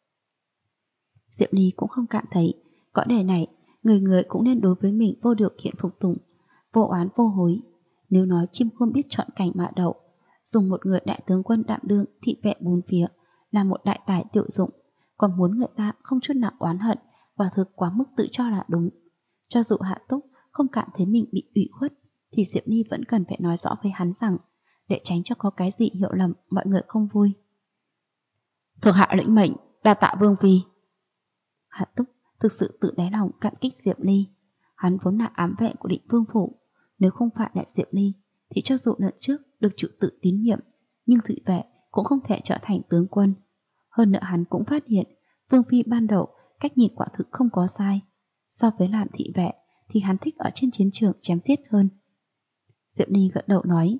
Diệp Ly cũng không cảm thấy có đề này, người người cũng nên đối với mình vô điều kiện phục tùng, vô oán vô hối. Nếu nói chim khôn biết chọn cành mà đậu, dùng một người đại tướng quân đạm đương thị vệ bốn phía là một đại tài tiểu dụng, còn muốn người ta không chút nào oán hận và thực quá mức tự cho là đúng. Cho dù Hạ Túc không cảm thấy mình bị ủy khuất, thì Diệp Ly vẫn cần phải nói rõ với hắn rằng, để tránh cho có cái gì hiểu lầm mọi người không vui. Thuộc hạ lĩnh mệnh, đa tạ Vương Phi. Hạ Túc thực sự tự đáy lòng cảm kích Diệp Ly. Hắn vốn là ám vệ của Định Vương phủ, nếu không phải là Diệp Ly thì cho dù lần trước được chủ tự tín nhiệm, nhưng thị vệ cũng không thể trở thành tướng quân. Hơn nữa hắn cũng phát hiện Vương Phi ban đầu cách nhìn quả thực không có sai. So với làm thị vệ thì hắn thích ở trên chiến trường chém giết hơn. Diệp Ly gật đầu nói,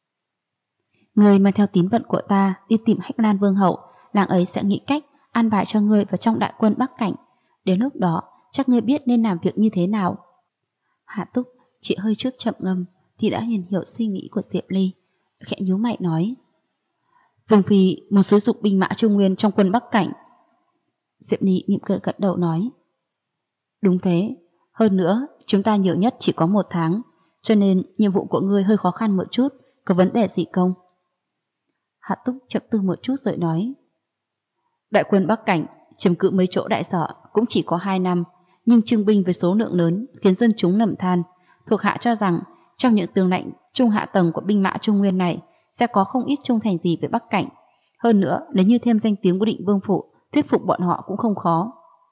người mang theo tín vận của ta đi tìm Hách Lan Vương hậu, nàng ấy sẽ nghĩ cách an bài cho ngươi vào trong đại quân Bắc Cảnh. Đến lúc đó chắc ngươi biết nên làm việc như thế nào. Hạ Túc chỉ hơi chút chậm ngâm thì đã nhìn hiểu suy nghĩ của Diệp Ly, khẽ nhíu mày nói, Vương Phi muốn sử dụng binh mã Trung Nguyên trong quân Bắc Cảnh. Diệp Ly mỉm cười gật đầu nói, đúng thế, hơn nữa chúng ta nhiều nhất chỉ có 1 tháng, cho nên nhiệm vụ của ngươi hơi khó khăn một chút, có vấn đề gì không? Hạ Túc chậm tư một chút rồi nói, đại quân Bắc Cảnh chiếm cự mấy chỗ đại sở cũng chỉ có 2 năm, nhưng trưng binh với số lượng lớn khiến dân chúng lầm than. Thuộc hạ cho rằng trong những tướng lãnh trung hạ tầng của binh mã Trung Nguyên này sẽ có không ít trung thành gì với Bắc Cảnh. Hơn nữa, nếu như thêm danh tiếng của Định Vương Phủ, thuyết phục bọn họ cũng không khó.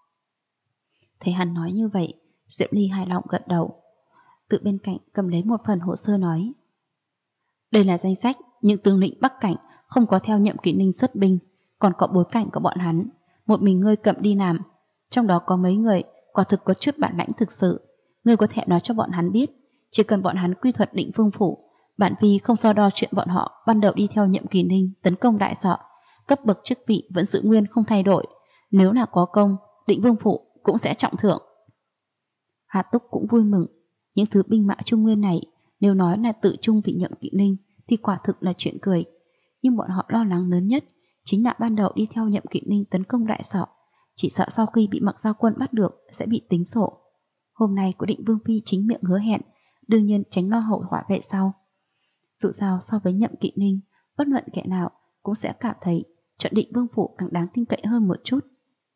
Thấy hắn nói như vậy, Diệp Ly hài lòng gật đầu. Từ bên cạnh cầm lấy một phần hồ sơ nói: đây là danh sách những tướng lĩnh Bắc Cảnh không có theo Nhậm Kỵ Ninh xuất binh, còn có bối cảnh của bọn hắn. Một mình ngươi cầm đi làm, trong đó có mấy người quả thực có chút bản lãnh thực sự. Ngươi có thể nói cho bọn hắn biết, chỉ cần bọn hắn quy thuận Định Vương Phủ, bản vi không so đo chuyện bọn họ ban đầu đi theo Nhậm Kỵ Ninh tấn công Đại Sọ, cấp bậc chức vị vẫn giữ nguyên không thay đổi. Nếu là có công, Định Vương Phủ cũng sẽ trọng thưởng. Hà Túc cũng vui mừng. Những thứ binh mã Trung Nguyên này nếu nói là tự trung vì Nhậm Kỵ Ninh thì quả thực là chuyện cười. Nhưng bọn họ lo lắng lớn nhất chính là ban đầu đi theo Nhậm Kỵ Ninh tấn công Đại Sọ, chỉ sợ sau khi bị Mặc Giao Quân bắt được sẽ bị tính sổ. Hôm nay có Định Vương Phi chính miệng hứa hẹn, đương nhiên tránh lo hậu họa về sau. Dù sao so với Nhậm Kỵ Ninh, bất luận kẻ nào cũng sẽ cảm thấy chọn Định Vương Phủ càng đáng tin cậy hơn một chút.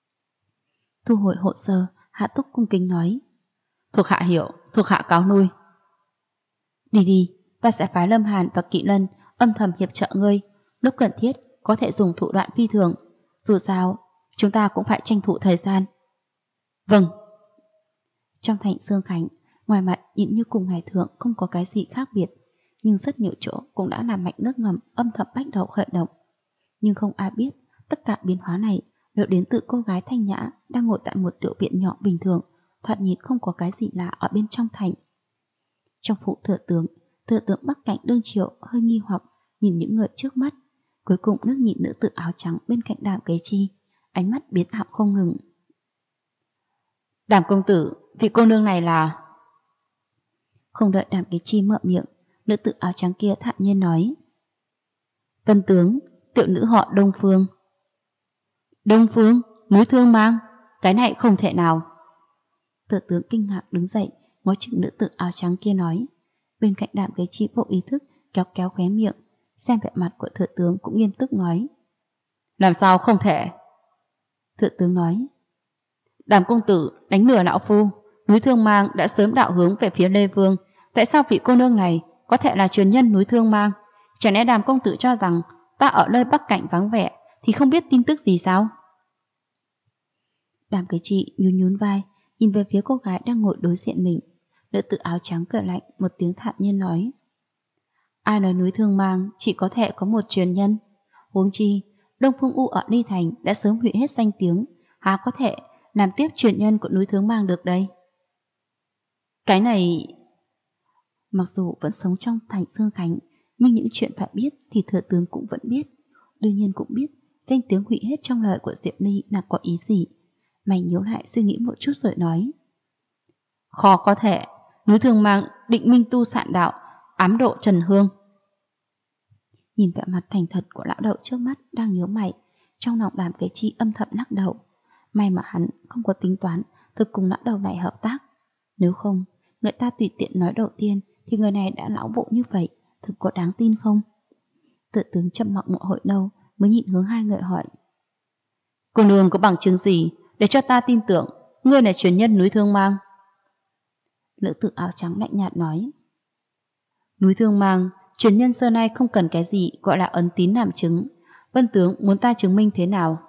Thu hồi hồ sơ, Hạ Túc cung kính nói: thuộc hạ hiểu, thuộc hạ cáo nuôi. Đi đi, ta sẽ phái Lâm Hàn và Kỵ Lân âm thầm hiệp trợ ngươi, lúc cần thiết có thể dùng thủ đoạn phi thường. Dù sao, chúng ta cũng phải tranh thủ thời gian. Vâng. Trong thành Sương Khánh, ngoài mặt nhìn như cùng ngày thường không có cái gì khác biệt, nhưng rất nhiều chỗ cũng đã làm mạch nước ngầm âm thầm bắt đầu khởi động. Nhưng không ai biết tất cả biến hóa này đều đến từ cô gái thanh nhã đang ngồi tại một tiểu viện nhỏ bình thường, thoạt nhìn không có cái gì lạ ở bên trong thành. Trong phủ thừa tướng Bắc Cảnh đương triều hơi nghi hoặc nhìn những người trước mắt, cuối cùng nước nhìn nữ tử áo trắng bên cạnh Đàm Kế Chi, ánh mắt biến ảo không ngừng. Đàm công tử, vị cô nương này là... Không đợi Đàm Kế Chi mở miệng, nữ tử áo trắng kia thản nhiên nói: Vân tướng, tiểu nữ họ Đông Phương. Đông Phương, núi Thương Mang, cái này không thể nào. Thừa tướng kinh ngạc đứng dậy, ngó chừng nữ tử áo trắng kia nói. Bên cạnh Đàm Kế Chi vô ý thức kéo kéo khóe miệng, xem vẻ mặt của thừa tướng cũng nghiêm túc nói: làm sao không thể? Thừa tướng nói: Đàm công tử đánh lừa lão phu, núi Thương Mang đã sớm đạo hướng về phía Lê Vương, tại sao vị cô nương này có thể là truyền nhân núi Thương Mang? Chẳng lẽ Đàm công tử cho rằng ta ở nơi Bắc Cảnh vắng vẻ thì không biết tin tức gì sao? Đàm Kế Chi nhún vai, nhìn về phía cô gái đang ngồi đối diện mình. Nữ tử áo trắng cười lạnh một tiếng thản nhiên nói: ai nói núi Thương Mang chỉ có thể có một truyền nhân? Huống chi Đông Phương U ở Ly Thành đã sớm hủy hết danh tiếng, há có thể làm tiếp truyền nhân của núi Thương Mang được đây? Cái này... Mặc dù vẫn sống trong thành Sương Khánh, nhưng những chuyện phải biết thì thừa tướng cũng vẫn biết. Đương nhiên cũng biết danh tiếng hủy hết trong lời của Diệp Ly là có ý gì. Mày nhíu lại suy nghĩ một chút rồi nói: khó có thể, núi Thương Mang định minh tu sạn đạo, ám độ Trần Hương. Nhìn vẻ mặt thành thật của lão đậu trước mắt đang nhớ mày, trong lòng Đàm Kế Chi âm thầm lắc đầu. May mà hắn không có tính toán thực cùng lão đầu này hợp tác. Nếu không, người ta tùy tiện nói đầu tiên thì người này đã lão bộ như vậy, thực có đáng tin không? Thừa tướng trầm mặc một hồi lâu mới nhịn hướng hai người hỏi: cô nương có bằng chứng gì để cho ta tin tưởng ngươi là truyền nhân núi Thương Mang? Nữ tử áo trắng lạnh nhạt nói: núi Thương Mang truyền nhân xưa nay không cần cái gì gọi là ấn tín làm chứng. Vân tướng muốn ta chứng minh thế nào?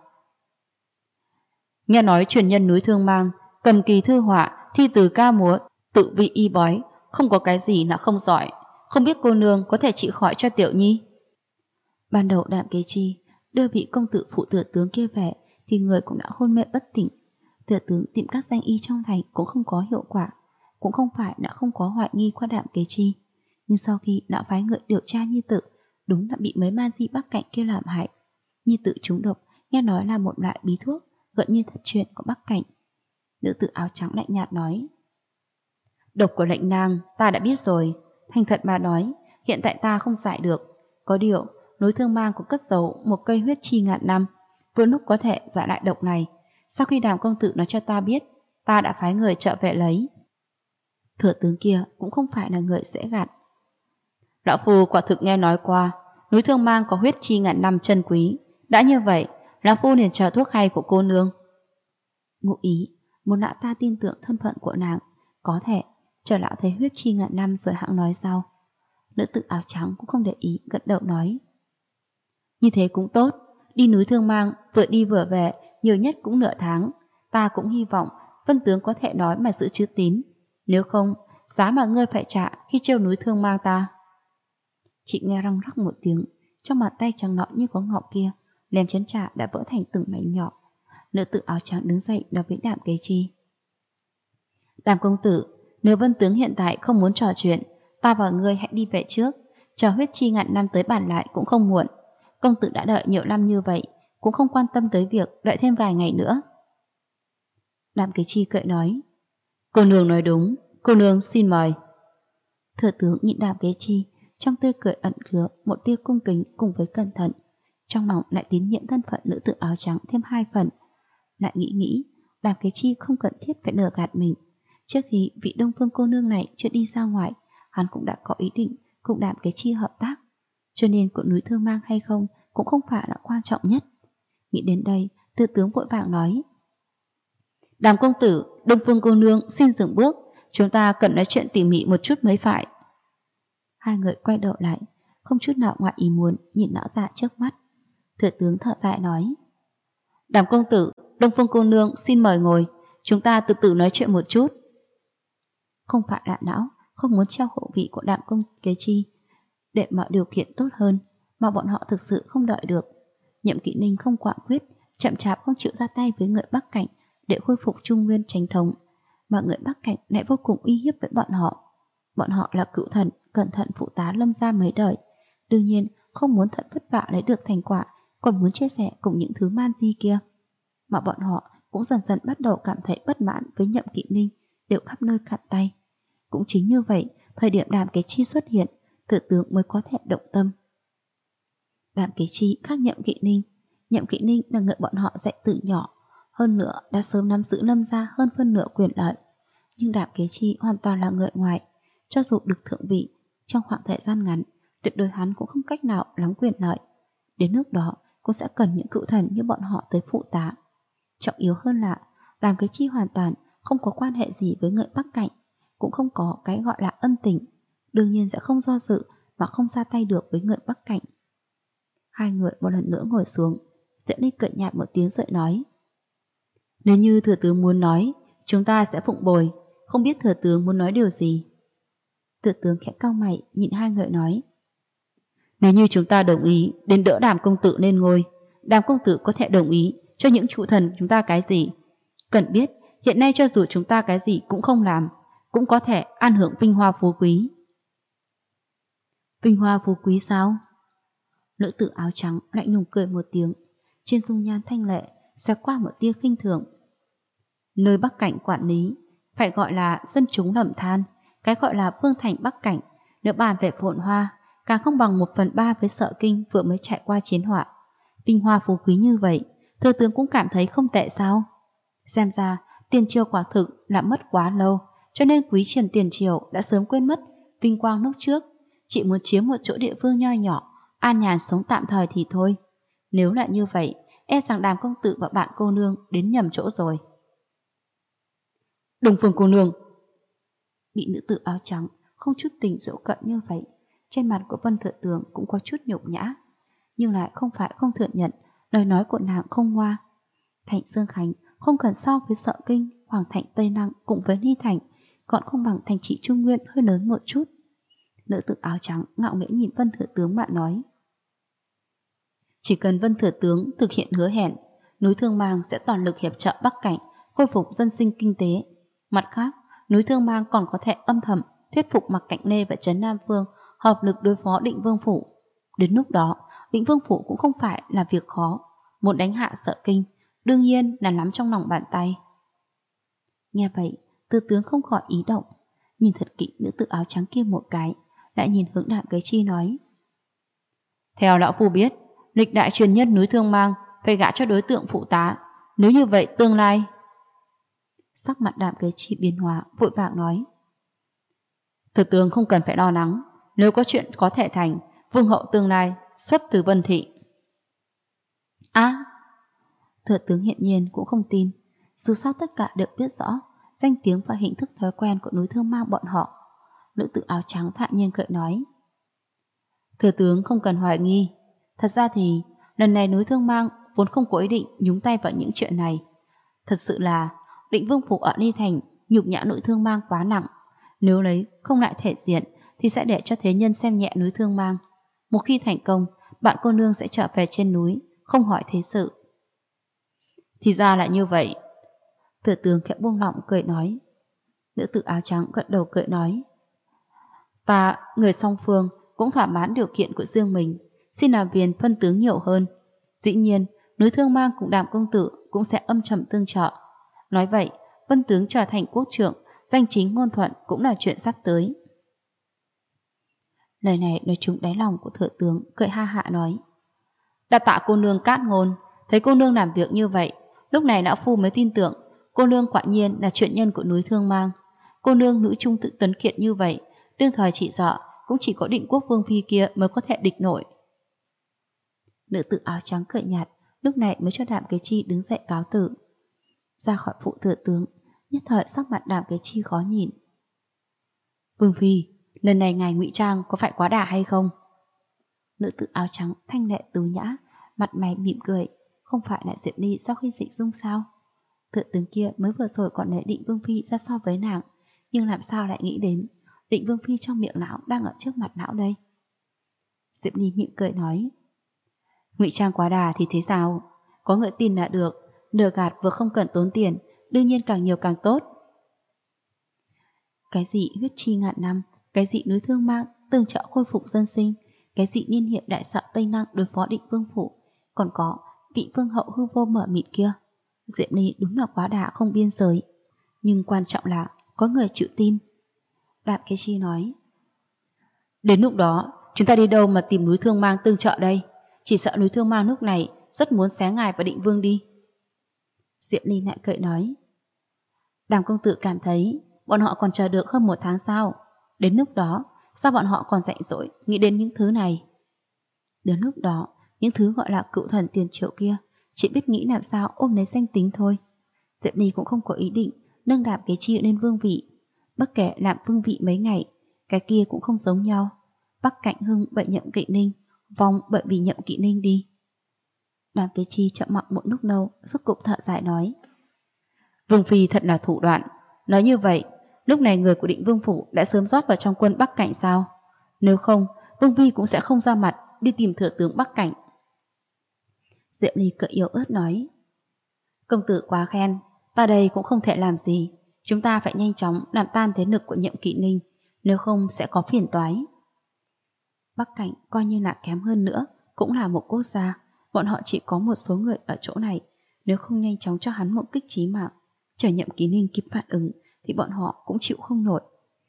Nghe nói truyền nhân núi Thương Mang cầm kỳ thư họa, thi từ ca múa, tự vị y bói, không có cái gì là không giỏi. Không biết cô nương có thể trị khỏi cho tiểu nhi? Ban đầu Đàm Kế Chi đưa vị công tử phụ thừa tướng kia về thì người cũng đã hôn mê bất tỉnh. Thừa tướng tìm các danh y trong thành cũng không có hiệu quả, cũng không phải đã không có hoài nghi qua Đàm Kế Chi. Nhưng sau khi đã phái người điều tra Nhi Tự, đúng là bị mấy ma di Bắc Cảnh kia làm hại. Nhi Tự trúng độc, nghe nói là một loại bí thuốc gợi như thật chuyện của Bắc Cảnh. Nữ tử áo trắng lạnh nhạt nói: độc của lệnh nang ta đã biết rồi. Thành thật mà nói, hiện tại ta không giải được. Có điều núi Thương Mang cũng cất giấu một cây huyết chi ngàn năm, vừa lúc có thể giải lại độc này. Sau khi Đàm công tử nói cho ta biết, ta đã phái người trợ vệ lấy. Thừa tướng kia cũng không phải là người dễ gạt. Lão phu quả thực nghe nói qua núi Thương Mang có huyết chi ngàn năm chân quý. Đã như vậy, lão phu liền chờ thuốc hay của cô nương. Ngụ ý muốn lão ta tin tưởng thân phận của nàng. Có thể, chờ lão thấy huyết chi ngàn năm rồi hãng nói sau. Nữ tử áo trắng cũng không để ý, gật đầu nói. Như thế cũng tốt, đi núi Thương Mang, vừa đi vừa về, nhiều nhất cũng nửa tháng. Ta cũng hy vọng Vân tướng có thể nói mà giữ chữ tín. Nếu không, giá mà ngươi phải trả khi treo núi Thương Mang ta. Chị nghe răng rắc một tiếng, trong bàn tay trắng nõn như có ngọc kia, lem chén trà đã vỡ thành từng mảnh nhỏ. Nữ tử áo trắng đứng dậy nói với Đàm Kế Chi. Đàm công tử, nếu Vân tướng hiện tại không muốn trò chuyện, ta và ngươi hãy đi về trước, chờ huyết chi ngàn năm tới bàn lại cũng không muộn. Công tử đã đợi nhiều năm như vậy, cũng không quan tâm tới việc đợi thêm vài ngày nữa. Đàm Kế Chi cười nói. Cô nương nói đúng, cô nương xin mời. Thừa tướng nhìn Đàm Kế Chi, trong tươi cười ẩn chứa một tia cung kính cùng với cẩn thận, trong lòng lại tín nhiệm thân phận nữ tử áo trắng thêm 2 phần. Lại nghĩ, Đàm Kế Chi không cần thiết phải lừa gạt mình. Trước khi vị Đông Phương cô nương này chưa đi ra ngoài, hắn cũng đã có ý định cùng Đàm Kế Chi hợp tác, cho nên của núi Thương Mang hay không cũng không phải là quan trọng nhất. Nghĩ đến đây, thừa tướng vội vàng nói. Đàm công tử, Đông Phương cô nương xin dừng bước, chúng ta cần nói chuyện tỉ mỉ một chút mới phải. Hai người quay đầu lại, không chút nào ngoại ý muốn nhìn lão già trước mắt. Thừa tướng thở dài nói. Đàm công tử, Đông Phương cô nương xin mời ngồi, chúng ta từ từ nói chuyện một chút. Không phải là lão không muốn treo hộ vị của Đàm Công Kế Chi để mọi điều kiện tốt hơn, mà bọn họ thực sự không đợi được. Nhậm Kỵ Ninh không quả quyết, chậm chạp không chịu ra tay với người Bắc Cảnh để khôi phục Trung Nguyên Chánh thống, mà người Bắc Cảnh lại vô cùng uy hiếp với bọn họ. Bọn họ là cựu thần cẩn thận phụ tá Lâm gia mấy đời, đương nhiên không muốn thật vất vả lấy được thành quả, còn muốn chia sẻ cùng những thứ man di kia. Mà bọn họ cũng dần dần bắt đầu cảm thấy bất mãn với Nhậm Kỵ Ninh, đều khắp nơi cạn tay. Cũng chính như vậy, thời điểm Đàm Kế Chi xuất hiện, thừa tướng mới có thể động tâm. Đàm Kế Chi khác Nhậm Kỵ Ninh là người bọn họ dạy từ nhỏ, hơn nữa đã sớm nắm giữ Lâm gia hơn phân nửa quyền lợi. Nhưng Đàm Kế Chi hoàn toàn là người ngoài, cho dù được thượng vị, trong khoảng thời gian ngắn, tuyệt đối hắn cũng không cách nào nắm quyền lợi. Đến lúc đó, cũng sẽ cần những cựu thần như bọn họ tới phụ tá. Trọng yếu hơn là, Đàm Kế Chi hoàn toàn không có quan hệ gì với người Bắc Cảnh, cũng không có cái gọi là ân tình, đương nhiên sẽ không do dự mà không ra tay được với người Bắc Cảnh. Hai người một lần nữa ngồi xuống, Diệu Ly cười nhạt một tiếng rồi nói. Nếu như thừa tướng muốn nói, chúng ta sẽ phụng bồi, không biết thừa tướng muốn nói điều gì. Thừa tướng khẽ cau mày nhìn hai người nói. Nếu như chúng ta đồng ý đến đỡ Đàm công tử lên ngôi, Đàm công tử có thể đồng ý cho những trụ thần chúng ta cái gì? Cần biết, hiện nay cho dù chúng ta cái gì cũng không làm, cũng có thể an hưởng vinh hoa phú quý. Vinh hoa phú quý sao? Nữ tử áo trắng lạnh lùng cười một tiếng, trên dung nhan thanh lệ xẹt qua một tia khinh thường. Nơi Bắc Cảnh quản lý phải gọi là dân chúng lầm than, cái gọi là vương thành Bắc Cảnh, nếu bàn về phồn hoa, càng không bằng 1/3 với Sở Kinh vừa mới trải qua chiến họa. Vinh hoa phú quý như vậy, thừa tướng cũng cảm thấy không tệ sao? Xem ra, tiền triều quả thực là mất quá lâu, cho nên quý triều tiền triều đã sớm quên mất vinh quang lúc trước, chỉ muốn chiếm một chỗ địa phương nho nhỏ, an nhàn sống tạm thời thì thôi. Nếu lại như vậy, e rằng Đàm công tử và bạn cô nương đến nhầm chỗ rồi. Đông Phương cô nương. Bị nữ tử áo trắng không chút tình giễu cận như vậy, trên mặt của Vân thừa tướng cũng có chút nhục nhã, nhưng lại không phải không thừa nhận lời nói của nàng không ngoa. Thành Dương Khánh không cần so với Sợ Kinh, Hoàng thành Tây Năng cùng với Ni Thành, còn không bằng thành trị Trung Nguyên hơi lớn một chút. Nữ tử áo trắng ngạo nghễ nhìn Vân thừa tướng mà nói. Chỉ cần Vân thừa tướng thực hiện hứa hẹn, núi Thương Mang sẽ toàn lực hiệp trợ Bắc Cảnh khôi phục dân sinh kinh tế. Mặt khác, núi Thương Mang còn có thể âm thầm thuyết phục Mạc Cạnh Lê và Trấn Nam Vương hợp lực đối phó Định Vương Phủ. Đến lúc đó, Định Vương Phủ cũng không phải là việc khó, muốn đánh hạ Sợ Kinh đương nhiên là nắm trong lòng bàn tay. Nghe vậy, Tư tướng không khỏi ý động, nhìn thật kỹ nữ tử áo trắng kia một cái, lại nhìn hướng Đàm Kế Chi nói. Theo lão phu biết, lịch đại truyền nhân núi Thương Mang phải gả cho đối tượng phụ tá, nếu như vậy tương lai. Sắc mặt Đàm Kế Chi biến hóa, vội vàng nói. Thừa tướng không cần phải lo lắng, nếu có chuyện có thể thành, vương hậu tương lai xuất từ Vân Thị. Thừa tướng hiện nhiên cũng không tin, Dù sao tất cả đều biết rõ danh tiếng và hình thức thói quen của núi Thương Mang bọn họ. Nữ tử áo trắng thản nhiên cười nói: Thừa tướng không cần hoài nghi. Thật ra thì lần này núi Thương Mang vốn không có ý định nhúng tay vào những chuyện này. Thật sự là Định Vương phủ ở Ly Thành nhục nhã núi Thương Mang quá nặng. Nếu lấy không lại thể diện thì sẽ để cho thế nhân xem nhẹ núi Thương Mang. Một khi thành công, bạn cô nương sẽ trở về trên núi, không hỏi thế sự. Thì ra là như vậy. Thừa tướng khẽ buông lỏng cười nói. Nữ tử áo trắng gật đầu cười nói: Ta, người song phương, cũng thỏa mãn điều kiện của riêng mình, xin làm phiền phân tướng nhiều hơn. Dĩ nhiên, núi Thương Mang cùng Đàm công tử cũng sẽ âm thầm tương trợ. Nói vậy, Vân tướng trở thành quốc trưởng, danh chính ngôn thuận cũng là chuyện sắp tới. Lời này nói trúng đáy lòng của thừa tướng, cười ha hạ nói: Đa tạ cô nương cát ngôn, thấy cô nương làm việc như vậy, lúc này lão phu mới tin tưởng cô nương quả nhiên là chuyện nhân của núi Thương Mang. Cô nương nữ trung tự tuấn kiệt như vậy, đương thời chỉ sợ cũng chỉ có Định Quốc vương phi kia mới có thể địch nổi. Nữ tử áo trắng cười nhạt, lúc này mới cho Đàm Kế Chi đứng dậy cáo từ. Ra khỏi phủ thừa tướng, nhất thời sắc mặt Đàm Kế Chi khó nhìn. Vương phi, lần này ngài ngụy trang có phải quá đà hay không? Nữ tử áo trắng thanh lệ tú nhã, mặt mày mỉm cười, không phải là Diệp Ly sau khi dịch dung sao? Thừa tướng kia mới vừa rồi còn lấy Định Vương phi ra so với nàng, nhưng làm sao lại nghĩ đến Định Vương phi trong miệng lão đang ở trước mặt lão đây? Diệp Ly mỉm cười nói: Ngụy trang quá đà thì thế sao? Có người tin là được, lừa gạt vừa không cần tốn tiền, đương nhiên càng nhiều càng tốt. Cái gì huyết chi ngàn năm, cái gì núi Thương Mang tương trợ khôi phục dân sinh, cái gì niên hiệu đại sợ Tây Năng đối phó Định Vương phủ, còn có vị vương hậu hư vô mở mịt kia. Diệp Ly đúng là quá đà không biên giới, nhưng quan trọng là có người chịu tin. Đàm Kế Chi nói: Đến lúc đó chúng ta đi đâu mà tìm núi Thương Mang tương trợ đây? Chỉ sợ núi Thương Mang lúc này rất muốn xé ngài và Định Vương đi. Diệp Ly lại cười nói: Đàm công tử cảm thấy bọn họ còn chờ được hơn 1 tháng sao? Đến lúc đó sao bọn họ còn rảnh rỗi nghĩ đến những thứ này? Đến lúc đó những thứ gọi là cựu thần tiền triệu kia chỉ biết nghĩ làm sao ôm lấy danh tính thôi. Diệp Ly cũng không có ý định nâng Đàm Kế Chi lên vương vị. Bất kể làm vương vị mấy ngày, cái kia cũng không giống nhau. Bắc Cạnh Hưng bởi Nhậm Kỵ Ninh, vong bởi vì Nhậm Kỵ Ninh đi. Đàm Kế Chi chậm mặc một lúc lâu, rốt cục thở dài nói: Vương phi thật là thủ đoạn. Nói như vậy, lúc này người của Định Vương phủ đã sớm rót vào trong quân Bắc Cảnh sao? Nếu không, Vương phi cũng sẽ không ra mặt đi tìm thừa tướng Bắc Cảnh. Diệp Ly cười yếu ớt nói: Công tử quá khen, ta đây cũng không thể làm gì. Chúng ta phải nhanh chóng làm tan thế lực của Nhậm Kỵ Ninh, nếu không sẽ có phiền toái. Bắc Cảnh coi như là kém hơn nữa, cũng là một quốc gia. Bọn họ chỉ có một số người ở chỗ này, nếu không nhanh chóng cho hắn một kích chí mạng, chờ Nhậm Kỵ Ninh kịp phản ứng thì bọn họ cũng chịu không nổi.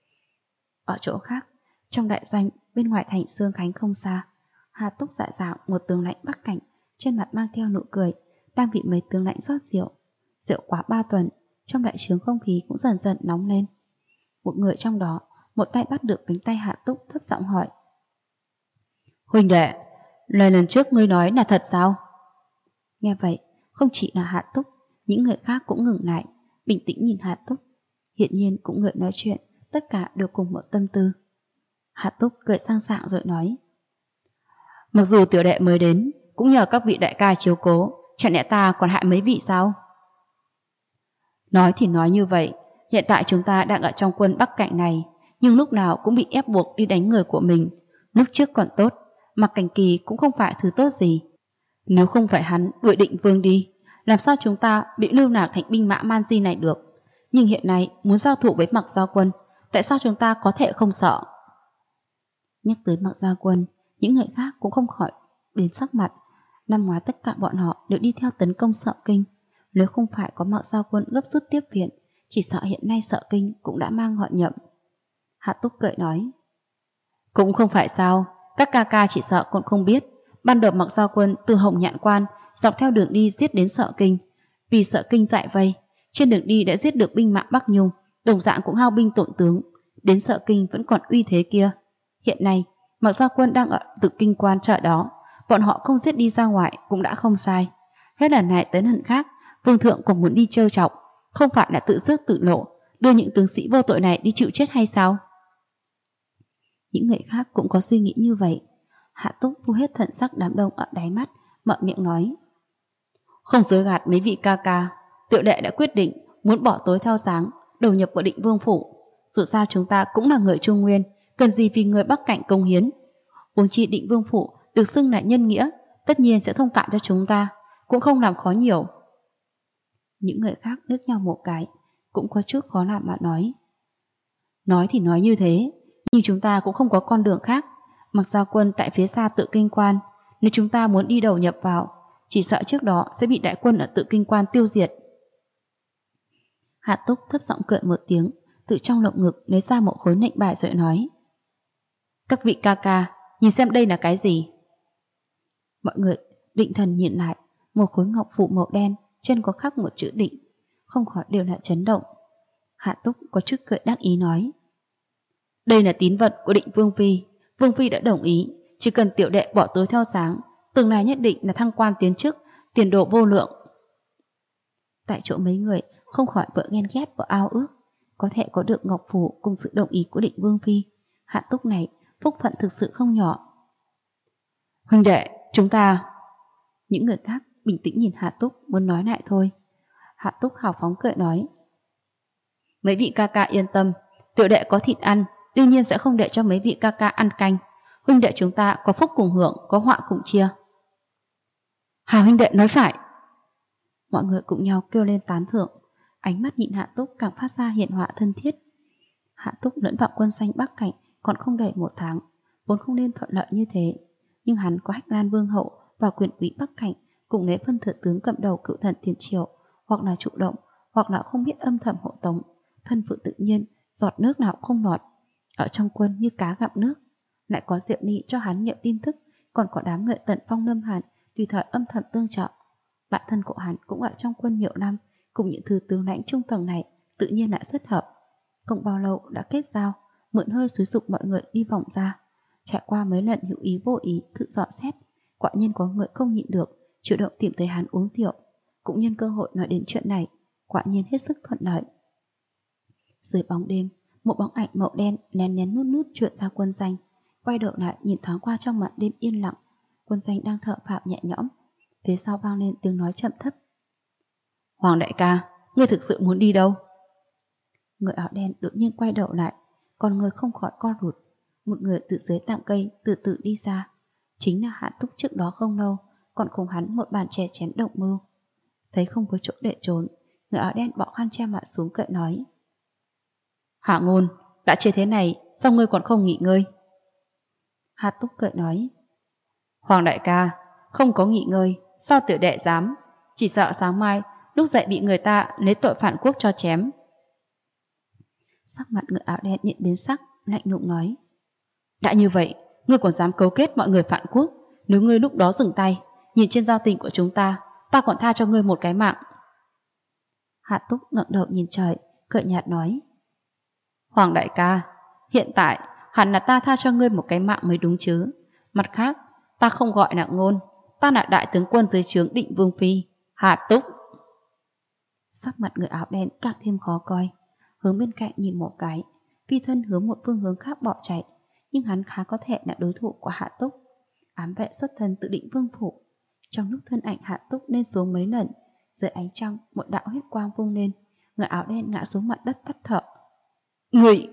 Ở chỗ khác, trong đại doanh bên ngoài thành Sương Khánh không xa, Hà Túc dạ dạo một tướng lãnh Bắc Cảnh, trên mặt mang theo nụ cười, đang bị mấy tướng lãnh rót rượu. Rượu quá 3 tuần, trong đại trướng không khí cũng dần dần nóng lên. Một người trong đó, một tay bắt được cánh tay Hạ Túc, thấp giọng hỏi: Huynh đệ, lời lần trước ngươi nói là thật sao? Nghe vậy, không chỉ là Hạ Túc, những người khác cũng ngừng lại, bình tĩnh nhìn Hạ Túc. Hiện nhiên cũng người nói chuyện, tất cả đều cùng một tâm tư. Hạ Túc cười sang sảng rồi nói: Mặc dù tiểu đệ mới đến, cũng nhờ các vị đại ca chiếu cố, chẳng lẽ ta còn hại mấy vị sao? Nói thì nói như vậy, hiện tại chúng ta đang ở trong quân Bắc Cảnh này, nhưng lúc nào cũng bị ép buộc đi đánh người của mình. Lúc trước còn tốt, Mặc Cảnh Kỳ cũng không phải thứ tốt gì. Nếu không phải hắn đuổi Định Vương đi, làm sao chúng ta bị lưu nạp thành binh mã man di này được? Nhưng hiện nay muốn giao thủ với Mặc Giao Quân, tại sao chúng ta có thể không sợ? Nhắc tới Mặc Giao Quân, những người khác cũng không khỏi đến sắc mặt. Năm ngoái tất cả bọn họ đều đi theo tấn công Sợ Kinh. Nếu không phải có Mặc Giao Quân gấp rút tiếp viện, chỉ sợ hiện nay Sợ Kinh cũng đã mang họ Nhậm. Hạ Túc cười nói: Cũng không phải sao, các ca ca chỉ sợ còn không biết. Ban đầu Mặc Giao Quân từ Hồng Nhạn Quan dọc theo đường đi giết đến Sợ Kinh. Vì Sợ Kinh dại vây, trên đường đi đã giết được binh mã Bắc Nhung, đồng dạng cũng hao binh tổn tướng. Đến Sợ Kinh vẫn còn uy thế kia. Hiện nay Mặc Giao Quân đang ở Tự Kinh Quan chợ đó, bọn họ không giết đi ra ngoài cũng đã không sai. Hết lần này tới lần khác, vương thượng còn muốn đi trêu chọc, không phải là tự rước tự lộ, đưa những tướng sĩ vô tội này đi chịu chết hay sao? Những người khác cũng có suy nghĩ như vậy. Hạ Túc thu hết thần sắc đám đông ở đáy mắt, mở miệng nói: không dối gạt mấy vị ca ca, tiểu đệ đã quyết định muốn bỏ tối theo sáng, đầu nhập vào Định Vương phủ. Dù sao chúng ta cũng là người Trung Nguyên, cần gì vì người Bắc Cảnh công hiến. Huống chi Định Vương phủ được xưng là nhân nghĩa, tất nhiên sẽ thông cảm cho chúng ta, cũng không làm khó nhiều. Những người khác liếc nhau một cái, cũng có chút khó làm mà nói. Nói thì nói như thế, nhưng chúng ta cũng không có con đường khác. Mặc Giao quân tại phía xa Tự Kinh Quan, nếu chúng ta muốn đi đầu nhập vào, chỉ sợ trước đó sẽ bị đại quân ở Tự Kinh Quan tiêu diệt. Hạ Túc thấp giọng cười một tiếng, từ trong lồng ngực lấy ra một khối nệnh bài rồi nói: các vị ca ca, nhìn xem đây là cái gì? Mọi người định thần nhìn lại, một khối ngọc phù màu đen, trên có khắc một chữ Định, không khỏi đều là chấn động. Hạ Túc có chút cười đắc ý nói: đây là tín vật của Định Vương Phi. Vương Phi đã đồng ý, chỉ cần tiểu đệ bỏ tối theo sáng, tương lai nhất định là thăng quan tiến chức, tiền đồ vô lượng. Tại chỗ mấy người không khỏi vợ ghen ghét và ao ước, có thể có được ngọc phù cùng sự đồng ý của Định Vương Phi. Hạ Túc này phúc phận thực sự không nhỏ. Huynh đệ, chúng ta... Những người khác bình tĩnh nhìn Hạ Túc, muốn nói lại thôi. Hạ Túc hào phóng cười nói: mấy vị ca ca yên tâm, tiểu đệ có thịt ăn, đương nhiên sẽ không để cho mấy vị ca ca ăn canh. Huynh đệ chúng ta có phúc cùng hưởng, có họa cùng chia. Hà huynh đệ nói phải. Mọi người cùng nhau kêu lên tán thưởng, ánh mắt nhìn Hạ Túc càng phát ra hiền họa thân thiết. Hạ Túc lẫn vào quân doanh Bắc Cảnh còn không đầy 1 tháng, vốn không nên thuận lợi như thế, nhưng hắn có Hách Lan Vương hậu và quyền quý Bắc Cảnh cùng lấy phân thừa tướng cầm đầu cựu thần tiền triều, hoặc là chủ động, hoặc là không biết âm thầm hộ tống, thân phụ tự nhiên, giọt nước nào không lọt, ở trong quân như cá gặp nước. Lại có Diệu Ni cho hắn nhận tin tức, còn có đám người Tần Phong Lâm Hàn tùy thời âm thầm tương trợ. Bạn thân của hắn cũng ở trong quân nhiều năm, cùng những thứ tướng lãnh trung tầng này tự nhiên lại rất hợp. Không bao lâu đã kết giao, mượn hơi xúi giục mọi người đi vòng ra. Trải qua mấy lần hữu ý vô ý tự dọn xét, quả nhiên có người không nhịn được, chủ động tìm tới hắn uống rượu. Cũng nhân cơ hội nói đến chuyện này, quả nhiên hết sức thuận lợi. Dưới bóng đêm, một bóng ảnh màu đen lén lén nút nút trượt ra quân doanh, quay đầu lại nhìn thoáng qua trong màn đêm yên lặng. Quân doanh đang thở phào nhẹ nhõm, phía sau vang lên tiếng nói chậm thấp: Hoàng đại ca, ngươi thực sự muốn đi đâu? Người áo đen đột nhiên quay đầu lại, còn người không khỏi co rụt. Một người từ dưới tàng cây từ từ đi ra, chính là Hạ Túc trước đó không lâu còn cùng hắn một bàn chè chén động mưu. Thấy không có chỗ để trốn, người áo đen bỏ khăn che mặt xuống cậy nói: Hạ Ngôn, đã trễ thế này, sao ngươi còn không nghỉ ngơi? Hạ Túc cậy nói: Hoàng đại ca, không có nghỉ ngơi, sao tiểu đệ dám? Chỉ sợ sáng mai lúc dậy bị người ta lấy tội phản quốc cho chém. Sắc mặt người áo đen nhận biến sắc, lạnh lùng nói: Đã như vậy, ngươi còn dám cấu kết mọi người phản quốc? Nếu ngươi lúc đó dừng tay, nhìn trên giao tình của chúng ta, ta còn tha cho ngươi một cái mạng. Hạ Túc ngẩng đầu nhìn trời, cợt nhạt nói: Hoàng đại ca, hiện tại hẳn là ta tha cho ngươi một cái mạng mới đúng chứ. Mặt khác, ta không gọi là Ngôn, ta là đại tướng quân dưới trướng Định Vương Phi, Hạ Túc. Sắc mặt người áo đen càng thêm khó coi, hướng bên cạnh nhìn một cái, phi thân hướng một phương hướng khác bỏ chạy, nhưng hắn khá có thể là đối thủ của Hạ Túc. Ám vệ xuất thân tự Định Vương phủ. Trong lúc thân ảnh Hạ Túc lên xuống mấy lần, dưới ánh trăng một đạo huyết quang vung lên, người áo đen ngã xuống mặt đất tắt thở. Người!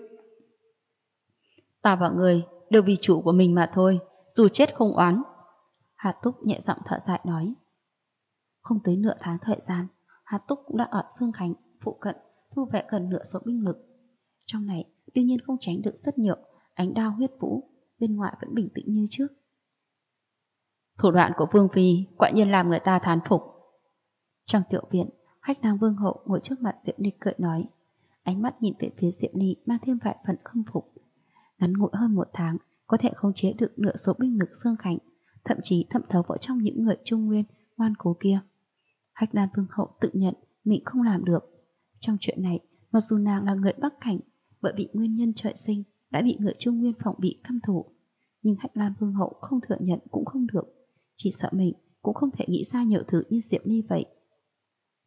Ta và người đều vì chủ của mình mà thôi, dù chết không oán. Hạ Túc nhẹ giọng thở dài nói. Không tới nửa tháng thời gian, Hạ Túc cũng đã ở Sương Khánh phụ cận thu vệ gần nửa số binh lực. Trong này đương nhiên không tránh được rất nhiều ánh đao huyết vũ, bên ngoài vẫn bình tĩnh như trước. Thủ đoạn của Vương Phi quả nhiên làm người ta thán phục. Trong tiểu viện, Hách Nam Vương hậu ngồi trước mặt Diệu Ni cười nói, ánh mắt nhìn về phía Diệu Ni mang thêm vài phần khâm phục. Ngắn ngủi hơn 1 tháng, có thể khống chế được nửa số binh lực Sương Khánh, thậm chí thẩm thấu vào trong những người Trung Nguyên ngoan cố kia. Hách Nam Vương hậu tự nhận mình không làm được. Trong chuyện này, mặc dù nàng là người Bắc Cảnh, bởi vì nguyên nhân trời sinh đã bị người Trung Nguyên phòng bị căm thù, nhưng Hách Lan Vương hậu không thừa nhận cũng không được, chỉ sợ mình cũng không thể nghĩ ra nhiều thứ như Diệp Ni vậy.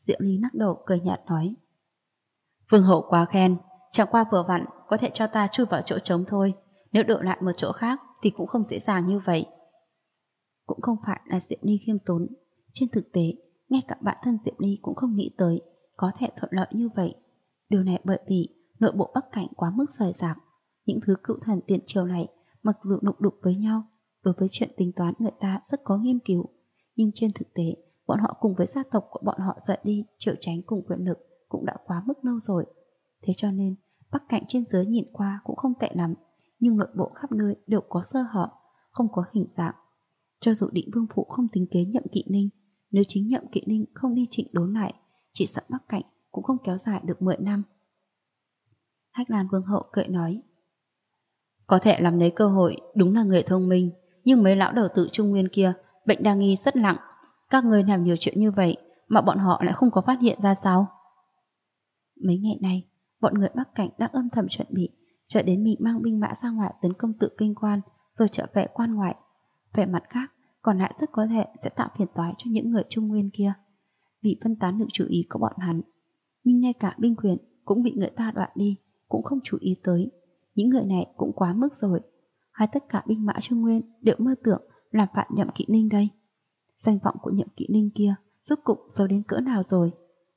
Diệu Ly lắc đầu cười nhạt nói. Vương hậu quá khen, chẳng qua vừa vặn có thể cho ta chui vào chỗ trống thôi. Nếu đổi lại một chỗ khác thì cũng không dễ dàng như vậy. Cũng không phải là Diệu Ly khiêm tốn. Trên thực tế, ngay cả bản thân Diệu Ly cũng không nghĩ tới có thể thuận lợi như vậy. Điều này bởi vì nội bộ Bắc Cảnh quá mức rời rạc. Những thứ cựu thần tiền triều này mặc dù đụng đụng với nhau, đối với chuyện tính toán người ta rất có nghiên cứu. Nhưng trên thực tế, bọn họ cùng với gia tộc của bọn họ rời đi triệu tránh cùng quyền lực cũng đã quá mức lâu rồi. Thế cho nên, Bắc Cảnh trên dưới nhìn qua cũng không tệ lắm, nhưng nội bộ khắp nơi đều có sơ hở, không có hình dạng. Cho dù Định Vương Phủ không tính kế Nhậm Kỵ Ninh, nếu chính Nhậm Kỵ Ninh không đi chỉnh đốn lại, chỉ sợ Bắc Cảnh cũng không kéo dài được 10 năm. Hách Lan Vương hậu cười nói. Có thể làm lấy cơ hội, đúng là người thông minh, nhưng mấy lão đầu tự Trung Nguyên kia, bệnh đa nghi rất nặng. Các người làm nhiều chuyện như vậy mà bọn họ lại không có phát hiện ra sao? Mấy ngày nay, bọn người Bắc Cảnh đã âm thầm chuẩn bị, chờ đến mình mang binh mã ra ngoài tấn công Tự Kinh Quan, rồi trở về quan ngoại. Về mặt khác, còn lại rất có thể sẽ tạo phiền toái cho những người Trung Nguyên kia, vì phân tán được chú ý của bọn hắn. Nhưng ngay cả binh quyền cũng bị người ta đoạt đi, cũng không chú ý tới. Những người này cũng quá mức rồi. Hay tất cả binh mã Trung Nguyên đều mơ tưởng làm phản Nhậm Kỵ Ninh đây? Danh vọng của Nhậm Kỵ Ninh kia rốt cục xấu đến cỡ nào rồi?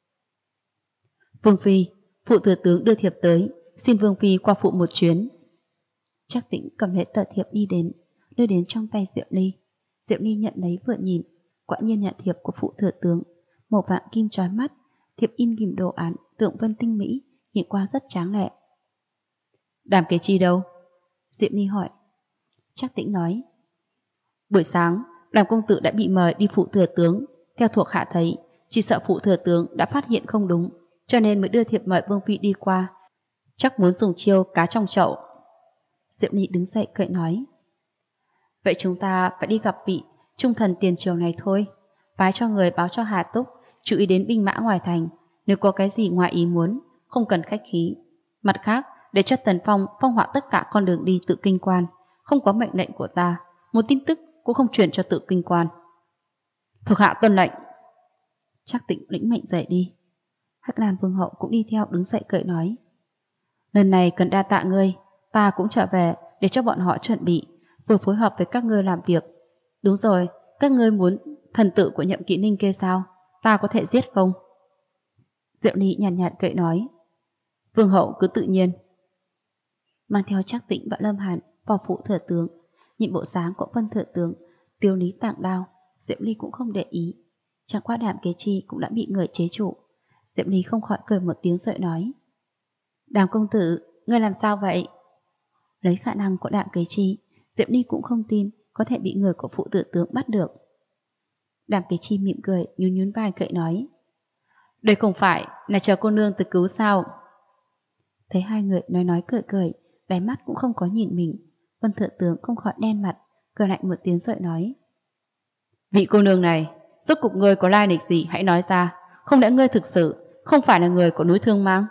Vương Phi, phụ thừa tướng đưa thiệp tới, xin Vương Phi qua phụ một chuyến. Trác Tĩnh cầm lấy tờ thiệp đi đến, đưa đến trong tay Diệu Ly. Diệu Ly nhận lấy vừa nhìn, quả nhiên nhận thiệp của phụ thừa tướng, màu vàng kim chói mắt, thiệp in ghim đồ án, tượng vân tinh mỹ, nhìn qua rất tráng lệ. Đàm Kế Chi đâu? Diệu Ly hỏi. Trác Tĩnh nói. Buổi sáng, Đàm công tử đã bị mời đi phụ thừa tướng. Theo thuộc hạ thấy, chỉ sợ phụ thừa tướng đã phát hiện không đúng, cho nên mới đưa thiệp mời Vương Phi đi qua. Chắc muốn dùng chiêu cá trong chậu. Diệu Ly đứng dậy cười nói. Vậy chúng ta phải đi gặp vị trung thần tiền triều này thôi. Phái cho người báo cho Hà Túc, chú ý đến binh mã ngoài thành. Nếu có cái gì ngoài ý muốn, không cần khách khí. Mặt khác, để cho Tần Phong phong hỏa tất cả con đường đi Tự Kinh Quan. Không có mệnh lệnh của ta, một tin tức cũng không truyền cho Tự Kinh Quan. Thuộc hạ tuân lệnh. Trác Tĩnh lĩnh mệnh rời đi. Hách Lan Vương hậu cũng đi theo đứng dậy cười nói. Lần này cần đa tạ ngươi, ta cũng trở về để cho bọn họ chuẩn bị, vừa phối hợp với các ngươi làm việc. Đúng rồi, các ngươi muốn thần tự của Nhậm Kỵ Ninh kia sao? Ta có thể giết không? Diệu Ly nhàn nhạt cười nói. Vương hậu cứ tự nhiên. Mang theo Trác Tĩnh và Lâm Hàn vào phụ thừa tướng, nhìn bộ dáng của Vân thừa tướng, tiêu lý tạng đao, Diệu Ly cũng không để ý. Chẳng qua Đàm Kế Chi cũng đã bị người chế trụ. Diệu Ly không khỏi cười một tiếng rồi nói. Đàm công tử, ngươi làm sao vậy? Lấy khả năng của Đàm Kế Chi, Diệu Ly cũng không tin có thể bị người của phụ thừa tướng bắt được. Đàm Kế Chi mỉm cười, nhún nhún vai cười nói. Đây không phải là chờ cô nương từ cứu sao? Thấy hai người nói cười cười, đáy mắt cũng không có nhìn mình. Vân thừa tướng không khỏi đen mặt, cười lạnh một tiếng rồi nói. Vị cô nương này, rốt cục ngươi có lai lịch gì hãy nói ra, không lẽ ngươi thực sự không phải là người của núi Thương Mang?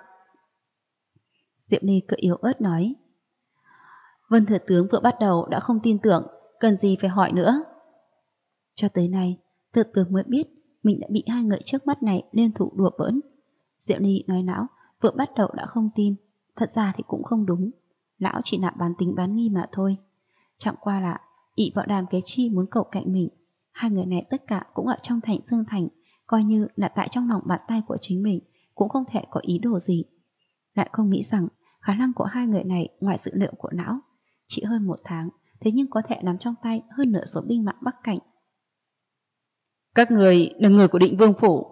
Diệu Ly cười yếu ớt nói. Vân thừa tướng vừa bắt đầu đã không tin tưởng, cần gì phải hỏi nữa. Cho tới nay, thừa tướng mới biết mình đã bị hai người trước mắt này liên thủ đùa bỡn. Diệu Ly nói lão vừa bắt đầu đã không tin, thật ra thì cũng không đúng. Lão chỉ là bán tính bán nghi mà thôi. Chẳng qua là ỷ vào Đàm Kế Chi muốn cầu cạnh mình. Hai người này tất cả cũng ở trong thành Xương Thành, coi như là tại trong lòng bàn tay của chính mình, cũng không thể có ý đồ gì. Lại không nghĩ rằng khả năng của hai người này ngoài dự liệu của lão. Chỉ hơn 1 tháng, thế nhưng có thể nắm trong tay hơn nửa số binh mã Bắc Cảnh. Các người là người của Định Vương Phủ.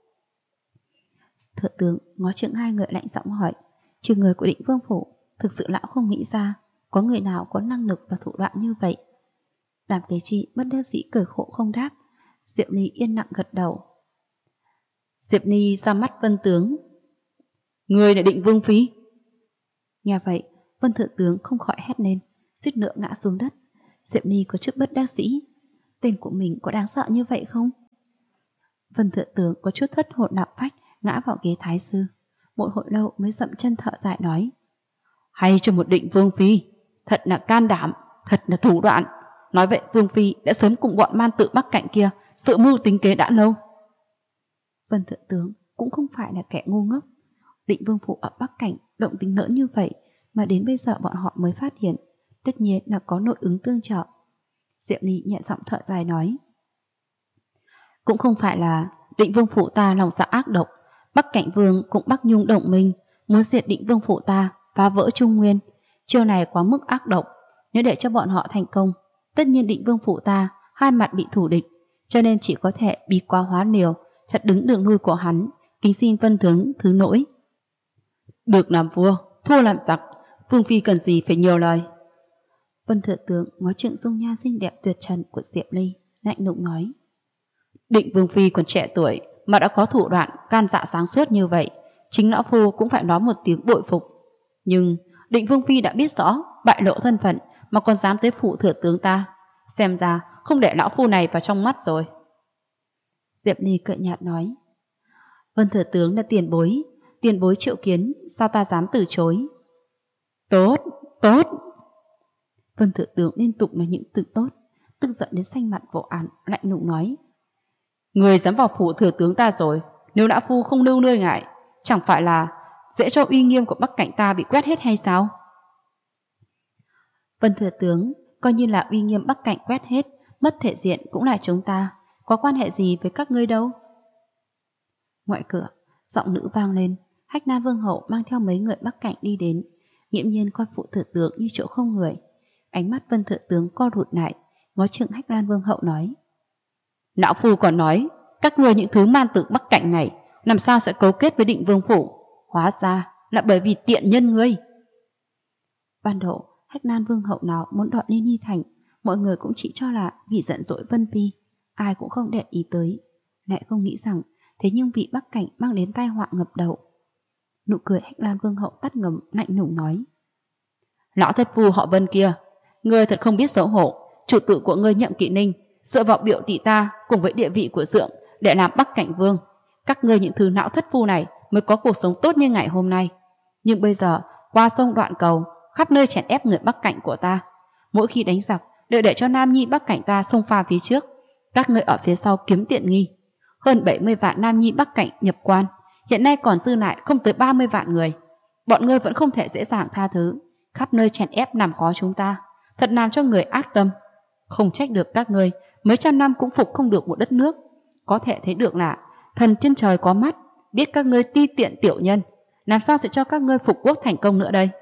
Thừa tướng ngó chừng hai người lạnh giọng hỏi. Trừ người của Định Vương Phủ, thực sự lão không nghĩ ra có người nào có năng lực và thủ đoạn như vậy. Đàm Kế Chi bất đắc dĩ cười khổ không đáp. Diệu Ly yên lặng gật đầu. Diệp Ly ra mắt Vân tướng. Người là Định Vương Phi. Nghe vậy, Vân thượng tướng không khỏi hét lên, suýt nữa ngã xuống đất. Diệp Ly có chút bất đắc dĩ. Tên của mình có đáng sợ như vậy không? Vân thượng tướng có chút thất hồn lạc phách, ngã vào ghế thái sư. Một hồi lâu mới dậm chân thở dài nói. Hay cho một Định Vương Phi, thật là can đảm, thật là thủ đoạn. Nói vậy Vương Phi đã sớm cùng bọn man tự Bắc Cảnh kia sự mưu tính kế đã lâu. Vân Thượng Tướng cũng không phải là kẻ ngu ngốc. Định Vương Phủ ở Bắc Cảnh động tính lớn như vậy mà đến bây giờ bọn họ mới phát hiện, tất nhiên là có nội ứng tương trợ. Diệu Ly nhẹ giọng thở dài nói. Cũng không phải là Định Vương Phủ ta lòng dạ ác độc, Bắc Cảnh Vương cũng Bắc Nhung đồng minh, muốn diệt Định Vương Phủ ta, phá vỡ Trung Nguyên. Chiêu này quá mức ác độc, nếu để cho bọn họ thành công, tất nhiên Định Vương Phủ ta hai mặt bị thù địch, cho nên chỉ có thể bí quá hóa liều, chặn đứng đường lui của hắn, kính xin Vân Tướng thứ lỗi. Được làm vua, thua làm giặc, Vương Phi cần gì phải nhiều lời. Vân Thượng Tướng ngó trượng dung nhan xinh đẹp tuyệt trần của Diệp Ly, lạnh lùng nói. Định Vương Phi còn trẻ tuổi mà đã có thủ đoạn can dạ sáng suốt như vậy, chính lão phu cũng phải nói một tiếng bội phục. Nhưng Định Vương Phi đã biết rõ bại lộ thân phận mà còn dám tới phủ thừa tướng ta, xem ra không để lão phu này vào trong mắt rồi. Diệp Ly cợt nhạt nói. Vân thừa tướng là tiền bối triệu kiến, sao ta dám từ chối. Tốt, tốt. Vân thừa tướng liên tục nói những từ tốt, tức giận đến xanh mặt vô án, lạnh lùng nói. Người dám vào phủ thừa tướng ta rồi, nếu lão phu không lưu nơi ngại, chẳng phải là dễ cho uy nghiêm của Bắc Cảnh ta bị quét hết hay sao? Vân thừa tướng, coi như là uy nghiêm Bắc Cảnh quét hết, mất thể diện cũng là chúng ta, có quan hệ gì với các ngươi đâu. Ngoại cửa, giọng nữ vang lên, Hách Nam Vương hậu mang theo mấy người Bắc Cảnh đi đến, nghiễm nhiên coi phụ thừa tướng như chỗ không người. Ánh mắt Vân thừa tướng co rụt lại, ngó trượng Hách Nam Vương hậu nói. Lão phu còn nói, các ngươi những thứ man tử Bắc Cảnh này, làm sao sẽ cấu kết với Định Vương Phủ? Hóa ra là bởi vì tiện nhân ngươi. Ban đầu, Hách Nam Vương hậu nào muốn đọt lên Nhi Thành, mọi người cũng chỉ cho là vì giận dỗi Vân Phi, ai cũng không để ý tới, lại không nghĩ rằng thế nhưng vị Bắc Cảnh mang đến tai họa ngập đầu. Nụ cười Hách Nam Vương hậu tắt ngầm, lạnh lùng nói. Lão thất phu họ Vân kia, ngươi thật không biết xấu hổ, chủ tử của ngươi Nhậm Kỵ Ninh dựa vào biểu tỷ ta cùng với địa vị của dượng để làm Bắc Cảnh Vương. Các ngươi những thứ não thất phu này mới có cuộc sống tốt như ngày hôm nay. Nhưng bây giờ qua sông đoạn cầu, khắp nơi chèn ép người Bắc Cảnh của ta. Mỗi khi đánh giặc đều để cho Nam Nhi Bắc Cảnh ta xông pha phía trước, các ngươi ở phía sau kiếm tiện nghi. Hơn 70 vạn Nam Nhi Bắc Cảnh nhập quan, hiện nay còn dư lại không tới 30 vạn người. Bọn ngươi vẫn không thể dễ dàng tha thứ, khắp nơi chèn ép làm khó chúng ta, thật làm cho người ác tâm. Không trách được các ngươi mấy trăm năm cũng phục không được một đất nước. Có thể thấy được là thần trên trời có mắt, biết các ngươi ti tiện tiểu nhân, làm sao sẽ cho các ngươi phục quốc thành công nữa đây.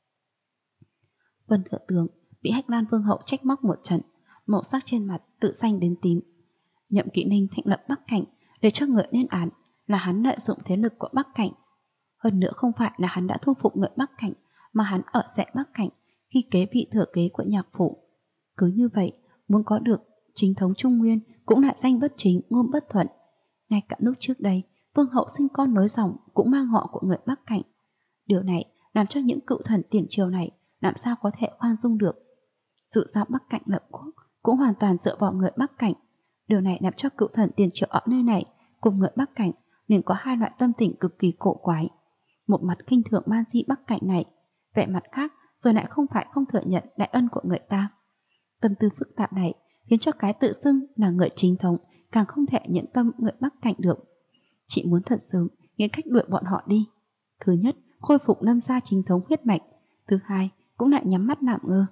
Vân thừa tướng bị Hách Lan Vương hậu trách móc một trận, màu sắc trên mặt tự xanh đến tím. Nhậm Kỵ Ninh thành lập Bắc Cảnh để cho người lên án là hắn lợi dụng thế lực của Bắc Cảnh. Hơn nữa không phải là hắn đã thu phục người Bắc Cảnh, mà hắn ở rẽ Bắc Cảnh khi kế vị thừa kế của Nhạc Phủ. Cứ như vậy, muốn có được chính thống Trung Nguyên cũng lại danh bất chính, ngôn bất thuận. Ngay cả lúc trước đây, Vương hậu sinh con nối dòng cũng mang họ của người Bắc Cảnh. Điều này làm cho những cựu thần tiền triều này làm sao có thể khoan dung được. Dù sao Bắc Cảnh lập quốc cũng hoàn toàn dựa vào người Bắc Cảnh. Điều này làm cho cựu thần tiền triều ở nơi này cùng người Bắc Cảnh liền có hai loại tâm tình cực kỳ cổ quái. Một mặt khinh thường man di Bắc Cảnh này, vẻ mặt khác rồi lại không phải không thừa nhận đại ân của người ta. Tâm tư phức tạp này khiến cho cái tự xưng là người chính thống càng không thể nhận tâm người Bắc Cảnh được. Chị muốn thật sớm nghĩ cách đuổi bọn họ đi. Thứ nhất, khôi phục Lâm gia chính thống huyết mạch. Thứ hai, cũng lại nhắm mắt làm ngơ.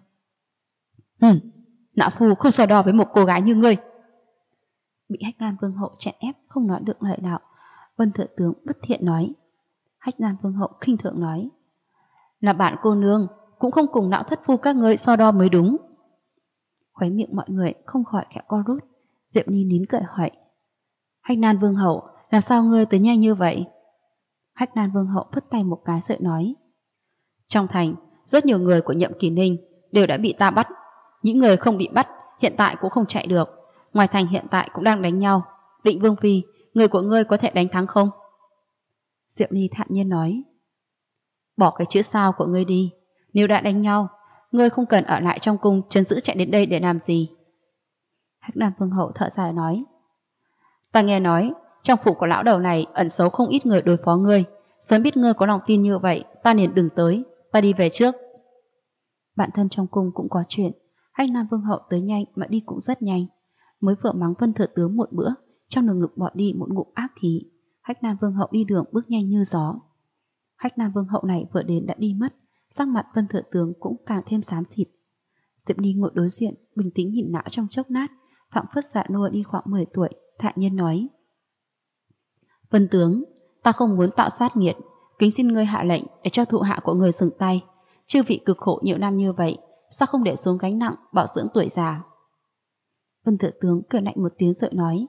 Lão phu không so đo với một cô gái như ngươi. Bị Hách Lan Vương hậu chèn ép không nói được lời nào, Vân thừa tướng bất thiện nói. Hách Lan Vương hậu khinh thường nói. Là bạn cô nương, cũng không cùng lão thất phu các ngươi so đo mới đúng. Khóe miệng mọi người không khỏi khẽ co rút. Diệp Ly nín cười hỏi. Hách Lan Vương hậu, làm sao ngươi tới nhanh như vậy? Hách Lan Vương hậu phất tay một cái rồi nói. Trong thành, rất nhiều người của Nhậm Kỵ Ninh đều đã bị ta bắt. Những người không bị bắt hiện tại cũng không chạy được. Ngoài thành hiện tại cũng đang đánh nhau. Định Vương Phi, người của ngươi có thể đánh thắng không? Diệp Ly thản nhiên nói. Bỏ cái chữ sao của ngươi đi. Nếu đã đánh nhau, ngươi không cần ở lại trong cung trấn giữ chạy đến đây để làm gì. Hách Nam Vương hậu thở dài nói. Ta nghe nói trong phủ của lão đầu này ẩn giấu không ít người đối phó ngươi. Sớm biết ngươi có lòng tin như vậy, ta liền đừng tới, ta đi về trước. Bạn thân trong cung cũng có chuyện. Hách Nam Vương hậu tới nhanh mà đi cũng rất nhanh. Mới vừa mắng Vân thừa tướng một bữa, trong lồng ngực bỏ đi một ngụm ác khí, Hách Nam Vương hậu đi đường bước nhanh như gió. Hách Nam Vương hậu này vừa đến đã đi mất, sắc mặt Vân Thừa tướng cũng càng thêm xám xịt. Diệp Ly ngồi đối diện, bình tĩnh nhìn não trong chốc lát, phảng phất dạ nua đi khoảng 10 tuổi, thản nhiên nói: Vân tướng, ta không muốn tạo sát nghiệt, kính xin ngươi hạ lệnh để cho thụ hạ của người dừng tay. Chư vị cực khổ nhiều năm như vậy, sao không để xuống gánh nặng bảo dưỡng tuổi già? Vân Thừa tướng cười lạnh một tiếng rồi nói: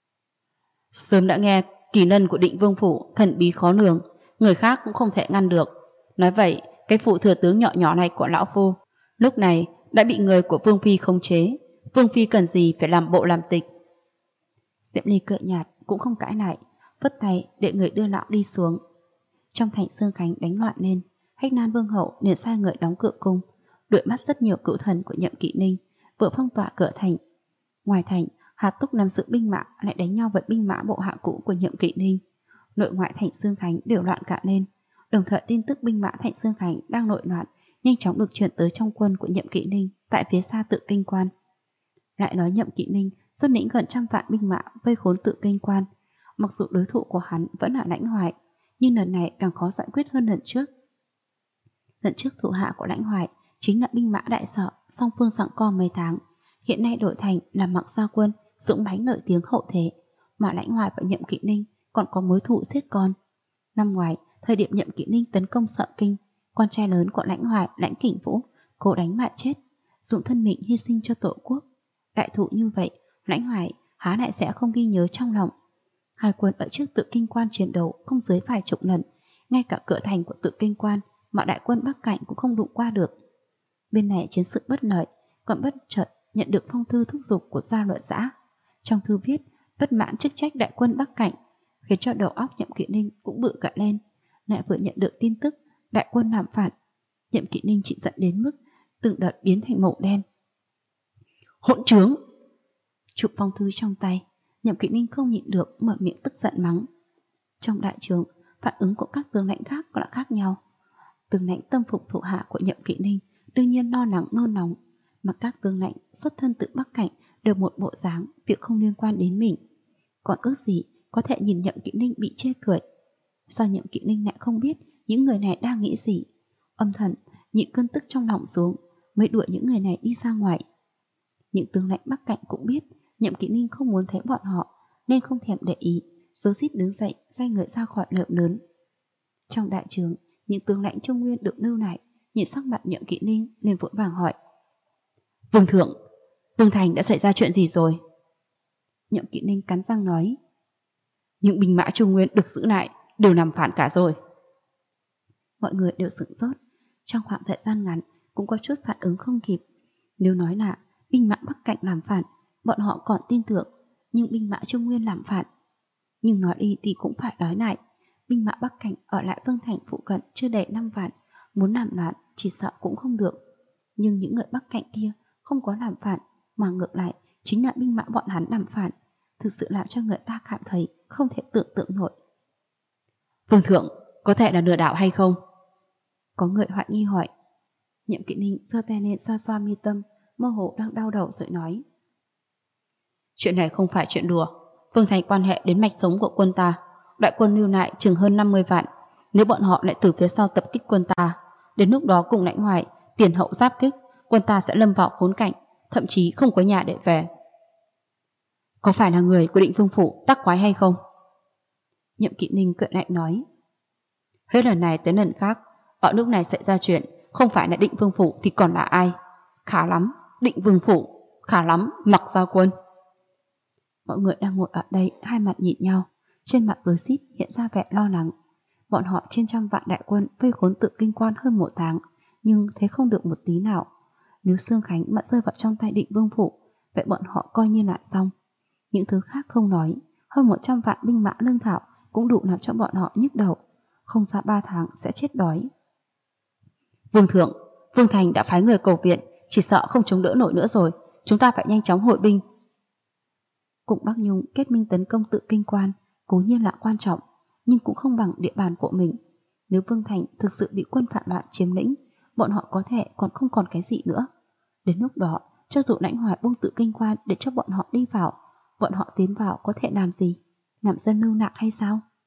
Sớm đã nghe kỳ lân của Định Vương phủ thần bí khó lường, người khác cũng không thể ngăn được. Nói vậy, cái phụ thừa tướng nhỏ nhỏ này của lão phu lúc này đã bị người của Vương phi khống chế. Vương phi cần gì phải làm bộ làm tịch? Diệp Ly cười nhạt cũng không cãi lại, phất tay để người đưa lão đi xuống. Trong thành Sương Khánh đánh loạn lên, Hách Nam Vương hậu liền sai người đóng cửa cung, đuổi mắt rất nhiều cựu thần của Nhậm Kỵ Ninh, vừa phong tỏa cửa thành. Ngoài thành, Hà Túc nắm giữ binh mã lại đánh nhau với binh mã bộ hạ cũ của Nhậm Kỵ Ninh. Nội ngoại thành Sương Khánh đều loạn cả lên. Đồng thời tin tức binh mã thành Sương Khánh đang nội loạn nhanh chóng được chuyển tới trong quân của Nhậm Kỵ Ninh tại phía xa Tự Kinh Quan. Lại nói Nhậm Kỵ Ninh xuất lĩnh gần 100 vạn binh mã vây khốn Tự Kinh Quan. Mặc dù đối thủ của hắn vẫn là Lãnh Hoài, nhưng lần này càng khó giải quyết hơn lần trước. Lần trước thủ hạ của Lãnh Hoài chính là binh mã đại sở, song phương giằng co mấy tháng. Hiện nay đổi thành là Mặc Gia Quân, dũng mãnh nổi tiếng hậu thế, mà Lãnh Hoài và Nhậm Kỵ Ninh còn có mối thù giết con. Năm ngoái, thời điểm Nhậm Kỵ Ninh tấn công Sợ Kinh, con trai lớn của Lãnh Hoài, Lãnh Kình Vũ, cố đánh mà chết, dụng thân mình hy sinh cho tổ quốc. Đại thụ như vậy, Lãnh Hoài há lại sẽ không ghi nhớ trong lòng. Hai quân ở trước Tự Kinh Quan chiến đấu không dưới vài chục lần, ngay cả cửa thành của Tự Kinh Quan mà đại quân Bắc Cảnh cũng không đụng qua được. Bên này chiến sự bất lợi, còn bất chợt nhận được phong thư thúc giục của Gia Luận Giã. Trong thư viết bất mãn chức trách đại quân Bắc Cảnh, khiến cho đầu óc Nhậm Kỵ Ninh cũng bự cả lên. Lại vừa nhận được tin tức đại quân làm phản, Nhậm Kỵ Ninh chỉ giận đến mức từng đợt biến thành màu đen. Hỗn trướng! Chụp phong thư trong tay, Nhậm Kỵ Ninh không nhịn được mở miệng tức giận mắng. Trong đại trường, phản ứng của các tướng lãnh khác là khác nhau. Tướng lãnh tâm phục thủ hạ của Nhậm Kỵ Ninh đương nhiên lo lắng nôn nóng, mà các tướng lãnh xuất thân từ Bắc Cảnh đều một bộ dáng việc không liên quan đến mình. Còn ước gì có thể nhìn Nhậm Kỵ Ninh bị chê cười. Sao Nhậm Kỵ Ninh lại không biết những người này đang nghĩ gì? Âm thầm nhịn cơn tức trong lòng xuống, mới đuổi những người này đi ra ngoài. Những tướng lãnh Bắc Cảnh cũng biết Nhậm Kỵ Ninh không muốn thấy bọn họ, nên không thèm để ý, rối rít đứng dậy xoay người ra khỏi lợm lớn. Trong đại trường, những tướng lãnh Trung Nguyên được lưu lại, nhìn sắc mặt Nhậm Kỵ Ninh nên vội vàng hỏi: Vương thượng, Vương Thành đã xảy ra chuyện gì rồi? Nhậm Kỵ Ninh cắn răng nói: Những binh mã Trung Nguyên được giữ lại đều làm phản cả rồi. Mọi người đều sửng sốt, trong khoảng thời gian ngắn cũng có chút phản ứng không kịp. Nếu nói là binh mã Bắc Cảnh làm phản, bọn họ còn tin tưởng, nhưng binh mã Trung Nguyên làm phản. Nhưng nói đi thì cũng phải nói lại, binh mã Bắc Cảnh ở lại Vương Thành phụ cận chưa đầy 5 vạn, muốn làm loạn chỉ sợ cũng không được. Nhưng những người Bắc Cảnh kia không có làm phản, mà ngược lại chính là binh mã bọn hắn làm phản, thực sự làm cho người ta cảm thấy không thể tưởng tượng nổi. Vương thượng, có thể là lừa đảo hay không? Có người hoài nghi hỏi. Nhậm Kỵ Ninh giơ tay lên xoa xoa mi tâm, mơ hồ đang đau đầu rồi nói: Chuyện này không phải chuyện đùa. Vương Thành quan hệ đến mạch sống của quân ta, đại quân lưu lại chừng hơn 50 vạn. Nếu bọn họ lại từ phía sau tập kích quân ta, đến lúc đó cùng Lãnh Hoài tiền hậu giáp kích, quân ta sẽ lâm vào khốn cảnh, thậm chí không có nhà để về. Có phải là người của Định Vương phủ tác quái hay không? Nhậm Kỵ Ninh cười lạnh nói: Hết lần này tới lần khác, ở nước này xảy ra chuyện, không phải là Định Vương phủ thì còn là ai? Khá lắm, Định Vương phủ, khá lắm, Mặc Gia Quân. Mọi người đang ngồi ở đây hai mặt nhìn nhau, trên mặt rối rít hiện ra vẻ lo lắng. Bọn họ trên 100 vạn đại quân vây khốn Tự Kinh Quan hơn 1 tháng, nhưng thế không được một tí nào. Nếu Sương Khánh mà rơi vào trong tay Định Vương phủ, vậy bọn họ coi như là xong. Những thứ khác không nói, hơn 100 vạn binh mã lương thảo cũng đủ làm cho bọn họ nhức đầu, không ra 3 tháng sẽ chết đói. Vương thượng, Vương Thành đã phái người cầu viện, chỉ sợ không chống đỡ nổi nữa rồi, chúng ta phải nhanh chóng hội binh. Cùng Bắc Nhung kết minh tấn công Tự Kinh Quan cố nhiên là quan trọng, nhưng cũng không bằng địa bàn của mình. Nếu Vương Thành thực sự bị quân phản loạn chiếm lĩnh, bọn họ có thể còn không còn cái gì nữa. Đến lúc đó, cho dù Lãnh Hoài buông Tự Kinh Quan để cho bọn họ đi vào, bọn họ tiến vào có thể làm gì? Làm dân lưu nạn hay sao?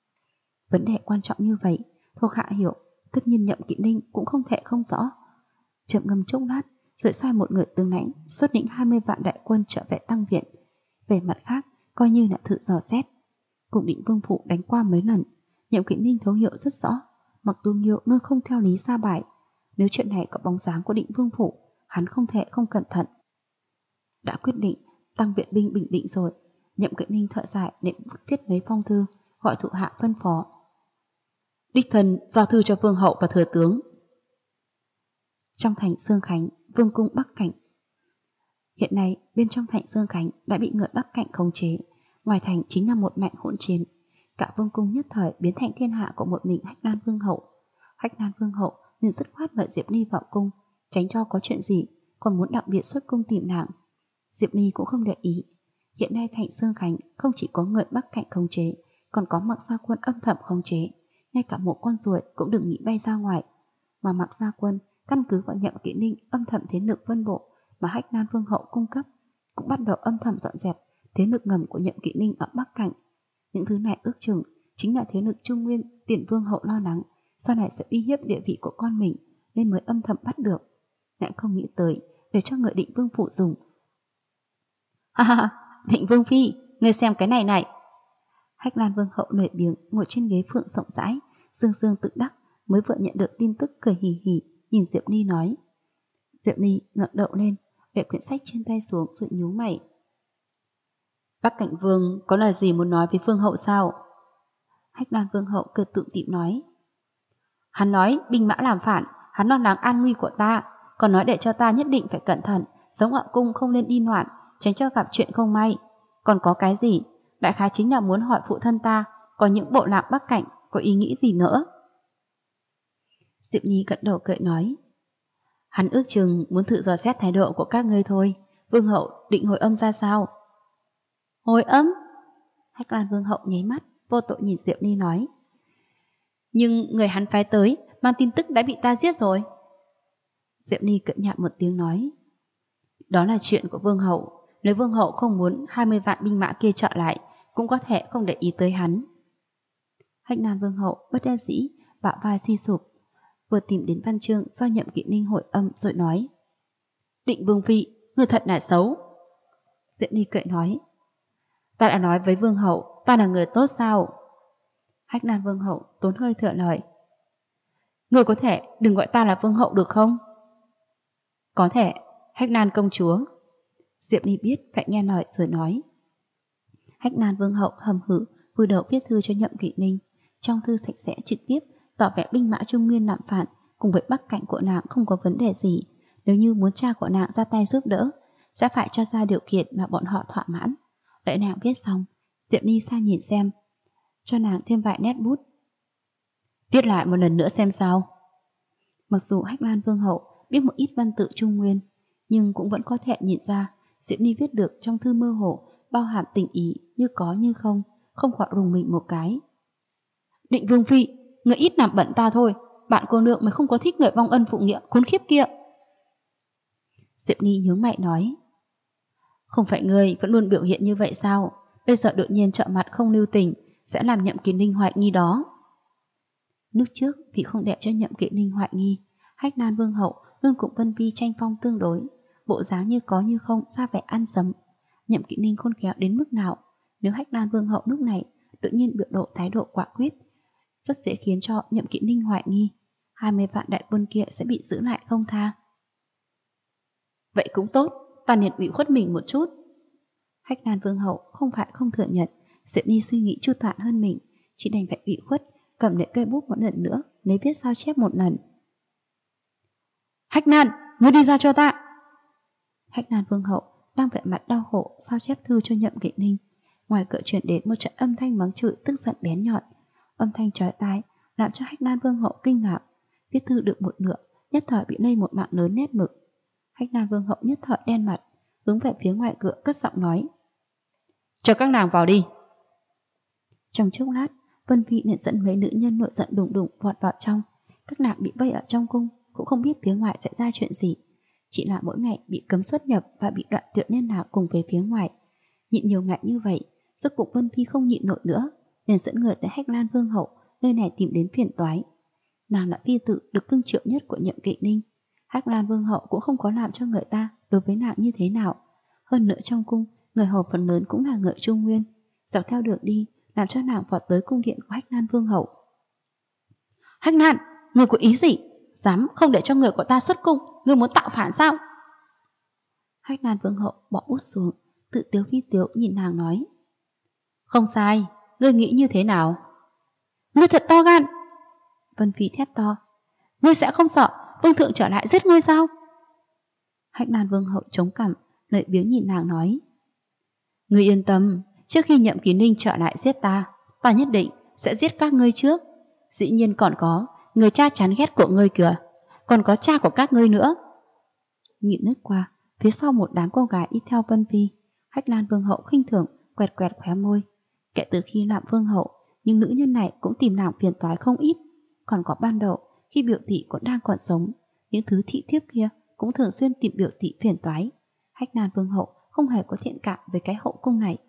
Vấn đề quan trọng như vậy, thuộc hạ hiểu, tất nhiên Nhậm Kỵ Ninh cũng không thể không rõ. Trầm ngâm chốc lát, rồi sai một người tướng lãnh xuất lĩnh 20 vạn đại quân trở về tăng viện. Về mặt khác, coi như là thử dò xét. Cùng Định Vương phủ đánh qua mấy lần, Nhậm Kỵ Ninh thấu hiểu rất rõ, Mặc Tu Nghiêu luôn không theo lý sa bài. Nếu chuyện này có bóng dáng của Định Vương phủ, hắn không thể không cẩn thận. Đã quyết định, tăng viện binh bình định rồi, Nhậm Kỵ Ninh thở dài định viết mấy phong thư, gọi thủ hạ phân phó. Đích thân giao thư cho vương hậu và thừa tướng. Trong thành Sương Khánh, vương cung Bắc Cảnh. Hiện nay, bên trong thành Sương Khánh đã bị người Bắc Cảnh khống chế, ngoài thành chính là một mảnh hỗn chiến. Cả vương cung nhất thời biến thành thiên hạ của một mình Hách Lan vương hậu. Hách Lan vương hậu nên dứt khoát mời Diệp Ly vào cung, tránh cho có chuyện gì, còn muốn đặc biệt xuất cung tìm nàng. Diệp Ly cũng không để ý. Hiện nay thành Sương Khánh không chỉ có người Bắc Cảnh khống chế, còn có Mạc Gia Quân âm thầm khống chế. Ngay cả một con ruồi cũng đừng nghĩ bay ra ngoài. Mà Mạc Gia Quân căn cứ vào Nhậm Kỵ Ninh âm thầm thế lực vân bộ mà Hách Lan vương hậu cung cấp, cũng bắt đầu âm thầm dọn dẹp thế lực ngầm của Nhậm Kỵ Ninh ở Bắc Cảnh. Những thứ này ước chừng chính là thế lực Trung Nguyên Tiền vương hậu lo lắng sau này sẽ uy hiếp địa vị của con mình, nên mới âm thầm bắt được. Lại không nghĩ tới để cho người Định Vương phủ dùng. Ha ha, Định Vương phi, ngươi xem cái này này. Hách Lan vương hậu lười biếng ngồi trên ghế phượng rộng rãi, dương dương tự đắc, mới vừa nhận được tin tức cười hì hì, nhìn Diệp Ly nói. Diệp Ly ngẩng đầu lên, để quyển sách trên tay xuống rồi nhíu mày. Bắc Cảnh vương có lời gì muốn nói với vương hậu sao? Hách Lan vương hậu cười tủm tỉm nói. Hắn nói binh mã làm phản, hắn lo lắng an nguy của ta, còn nói để cho ta nhất định phải cẩn thận, sống ở cung không nên đi loạn, tránh cho gặp chuyện không may. Còn có cái gì? Đại khái chính là muốn hỏi phụ thân ta, có những bộ lạc Bắc Cảnh có ý nghĩ gì nữa? Diệp Nhi gật đầu cười nói. Hắn ước chừng muốn thử dò xét thái độ của các ngươi thôi. Vương hậu định hồi âm ra sao? Hồi âm? Hách Lan vương hậu nháy mắt, vô tội nhìn Diệp Nhi nói. Nhưng người hắn phái tới, mang tin tức đã bị ta giết rồi. Diệp Nhi cợt nhạt một tiếng nói. Đó là chuyện của vương hậu. Nếu vương hậu không muốn 20 vạn binh mã kia trở lại, cũng có thể không để ý tới hắn. Hách Lan vương hậu bất đắc dĩ, bả vai suy sụp, vừa tìm đến văn chương do Nhậm Kỵ Ninh hội âm rồi nói. Định vương phi, người thật là xấu. Diệp Nhi cười nói. Ta đã nói với vương hậu, ta là người tốt sao? Hách Lan vương hậu tốn hơi thở lời. Người có thể đừng gọi ta là vương hậu được không? Có thể, Hách Lan công chúa. Diệp Nhi biết phải nghe lời rồi nói. Hách Lan vương hậu hầm hử vùi đầu viết thư cho Nhậm Kỵ Ninh. Trong thư sạch sẽ trực tiếp tỏ vẻ binh mã Trung Nguyên làm phản cùng với Bắc Cảnh của nàng không có vấn đề gì. Nếu như muốn cha của nàng ra tay giúp đỡ, sẽ phải cho ra điều kiện mà bọn họ thỏa mãn. Đợi nàng viết xong, Diệp Nhi sang nhìn xem, cho nàng thêm vài nét bút. Viết lại một lần nữa xem sao. Mặc dù Hách Lan vương hậu biết một ít văn tự Trung Nguyên, nhưng cũng vẫn có thể nhìn ra Diệp Nhi viết được trong thư mơ hồ bao hàm tình ý như có như không, không khỏi rùng mình một cái. Định vương phi, người ít làm bận ta thôi, bạn cô nương mới không có thích người vong ân phụ nghĩa khốn khiếp kia. Diệp Nhi nhướng mày nói. Không phải ngươi vẫn luôn biểu hiện như vậy sao? Bây giờ đột nhiên trợ mặt không lưu tình, sẽ làm Nhậm Kỵ Ninh hoài nghi đó. Lúc trước vì không để cho Nhậm Kỵ Ninh hoài nghi, Hách Lan vương hậu luôn cùng Vân Vi tranh phong tương đối, bộ dáng như có như không ra vẻ ăn sấm. Nhậm Kỵ Ninh khôn khéo đến mức nào, nếu Hách Lan vương hậu lúc này đột nhiên biểu lộ thái độ quả quyết, rất dễ khiến cho Nhậm Kỵ Ninh hoài nghi 20 vạn đại quân kia sẽ bị giữ lại không tha. Vậy cũng tốt, ta nên ủy khuất mình một chút. Hách Lan vương hậu không phải không thừa nhận Diệp Nhi suy nghĩ chu toàn hơn mình, chỉ đành phải ủy khuất, cầm lấy cây bút một lần nữa, lấy viết sao chép một lần. Hách Lan, ngươi đi ra cho ta. Hách Lan vương hậu đang vẻ mặt đau khổ sao chép thư cho Nhậm Kỵ Ninh. Ngoài cửa truyền đến một trận âm thanh mắng chửi tức giận bén nhọn, âm thanh chói tai làm cho Hách Lan vương hậu kinh ngạc. Viết thư được một nửa, nhất thời bị lây một mạng lớn nét mực. Hách Lan vương hậu nhất thời đen mặt, hướng về phía ngoài cửa cất giọng nói. Cho các nàng vào đi. Trong chốc lát, Vân Phi liền dẫn mấy nữ nhân nội giận đùng đùng vọt vào trong. Các nàng bị vây ở trong cung, cũng không biết phía ngoài sẽ ra chuyện gì. Chỉ là mỗi ngày bị cấm xuất nhập và bị đoạn tuyệt liên lạc cùng về phía ngoài. Nhịn nhiều ngày như vậy, rốt cuộc Vân Phi không nhịn nổi nữa, liền dẫn người tới Hách Lan vương hậu, nơi này tìm đến phiền toái. Nàng là phi tử được cưng chiều nhất của Nhậm Kỵ Ninh. Hắc Lan Vương hậu cũng không có làm cho người ta đối với nàng như thế nào. Hơn nữa trong cung, người hầu phần lớn cũng là người Trung Nguyên. Dọc theo đường đi, làm cho nàng vọt tới cung điện của Hắc Lan Vương hậu. Hắc Lan, người có ý gì? Dám không để cho người của ta xuất cung, người muốn tạo phản sao? Hắc Lan Vương hậu bỏ bút xuống, tự tiếu phi tiếu nhìn nàng nói. Không sai, ngươi nghĩ như thế nào? Ngươi thật to gan! Vân Phi thét to. Ngươi sẽ không sợ Vương thượng trở lại giết ngươi sao? Hắc Lan Vương hậu chống cằm, lợi biếng nhìn nàng nói. Ngươi yên tâm, trước khi Nhậm Ký Ninh trở lại giết ta nhất định sẽ giết các ngươi trước. Dĩ nhiên còn có người cha chán ghét của ngươi kìa, còn có cha của các ngươi nữa. Nhịn nước qua, phía sau một đám cô gái đi theo Vân Phi, Hắc Lan Vương hậu khinh thường quẹt quẹt khóe môi. Kể từ khi làm vương hậu, nhưng nữ nhân này cũng tìm nàng phiền toái không ít. Còn có ban đầu, khi biểu tỷ còn đang còn sống, những thứ thị thiếp kia cũng thường xuyên tìm biểu tỷ phiền toái. Hắc Lan Vương hậu không hề có thiện cảm với cái hậu cung này.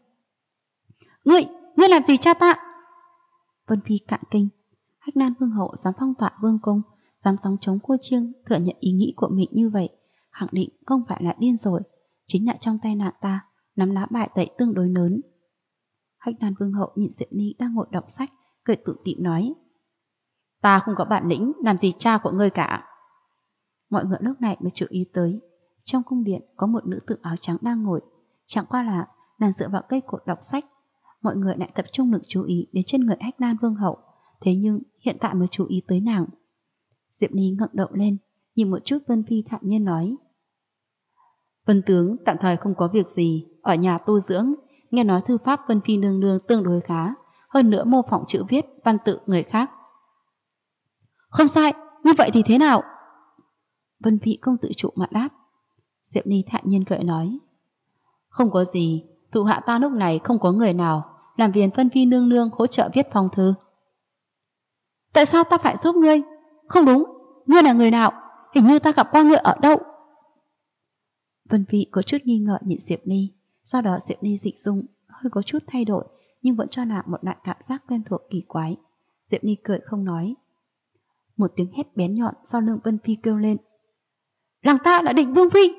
Ngươi làm gì cha ta? Vân Phi cạn kinh. Hắc Lan Vương hậu dám phong tỏa vương cung, dám sóng chống cua chiêng thừa nhận ý nghĩ của mình như vậy, khẳng định không phải là điên rồi, chính là trong tay nàng ta nắm lá bài tẩy tương đối lớn. Hắc Lan Vương hậu nhìn Diệp Ly đang ngồi đọc sách, cười tủm tỉm nói. Ta không có bản lĩnh làm gì cha của ngươi cả. Mọi người lúc này mới chú ý tới, trong cung điện có một nữ tử áo trắng đang ngồi, chẳng qua là nàng dựa vào cây cột đọc sách. Mọi người lại tập trung lực chú ý đến trên người Hắc Lan Vương hậu, thế nhưng hiện tại mới chú ý tới nàng. Diệp Ly ngẩng đầu lên, nhìn một chút Vân Phi thản nhiên nói. Vân tướng tạm thời không có việc gì, ở nhà tu dưỡng, nghe nói thư pháp Vân Phi nương nương tương đối khá, hơn nữa mô phỏng chữ viết văn tự người khác. Không sai, như vậy thì thế nào? Vân Phi không tự chủ mà đáp. Diệp Ly thản nhiên cười nói. Không có gì, thủ hạ ta lúc này không có người nào, làm phiền Vân Phi nương nương hỗ trợ viết phong thư. Tại sao ta phải giúp ngươi? Không đúng, ngươi là người nào? Hình như ta gặp qua ngươi ở đâu? Vân Phi có chút nghi ngờ nhìn Diệp Ly, sau đó Diệp Ly dịch dung hơi có chút thay đổi, nhưng vẫn cho nàng một loại cảm giác quen thuộc kỳ quái. Diệp Ly cười không nói. Một tiếng hét bén nhọn sau lưng Vân Phi kêu lên. Nàng ta là Định Vương Phi!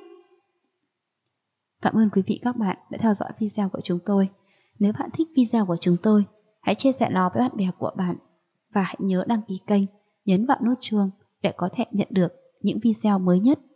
Cảm ơn quý vị các bạn đã theo dõi video của chúng tôi. Nếu bạn thích video của chúng tôi, hãy chia sẻ nó với bạn bè của bạn. Và hãy nhớ đăng ký kênh, nhấn vào nút chuông để có thể nhận được những video mới nhất.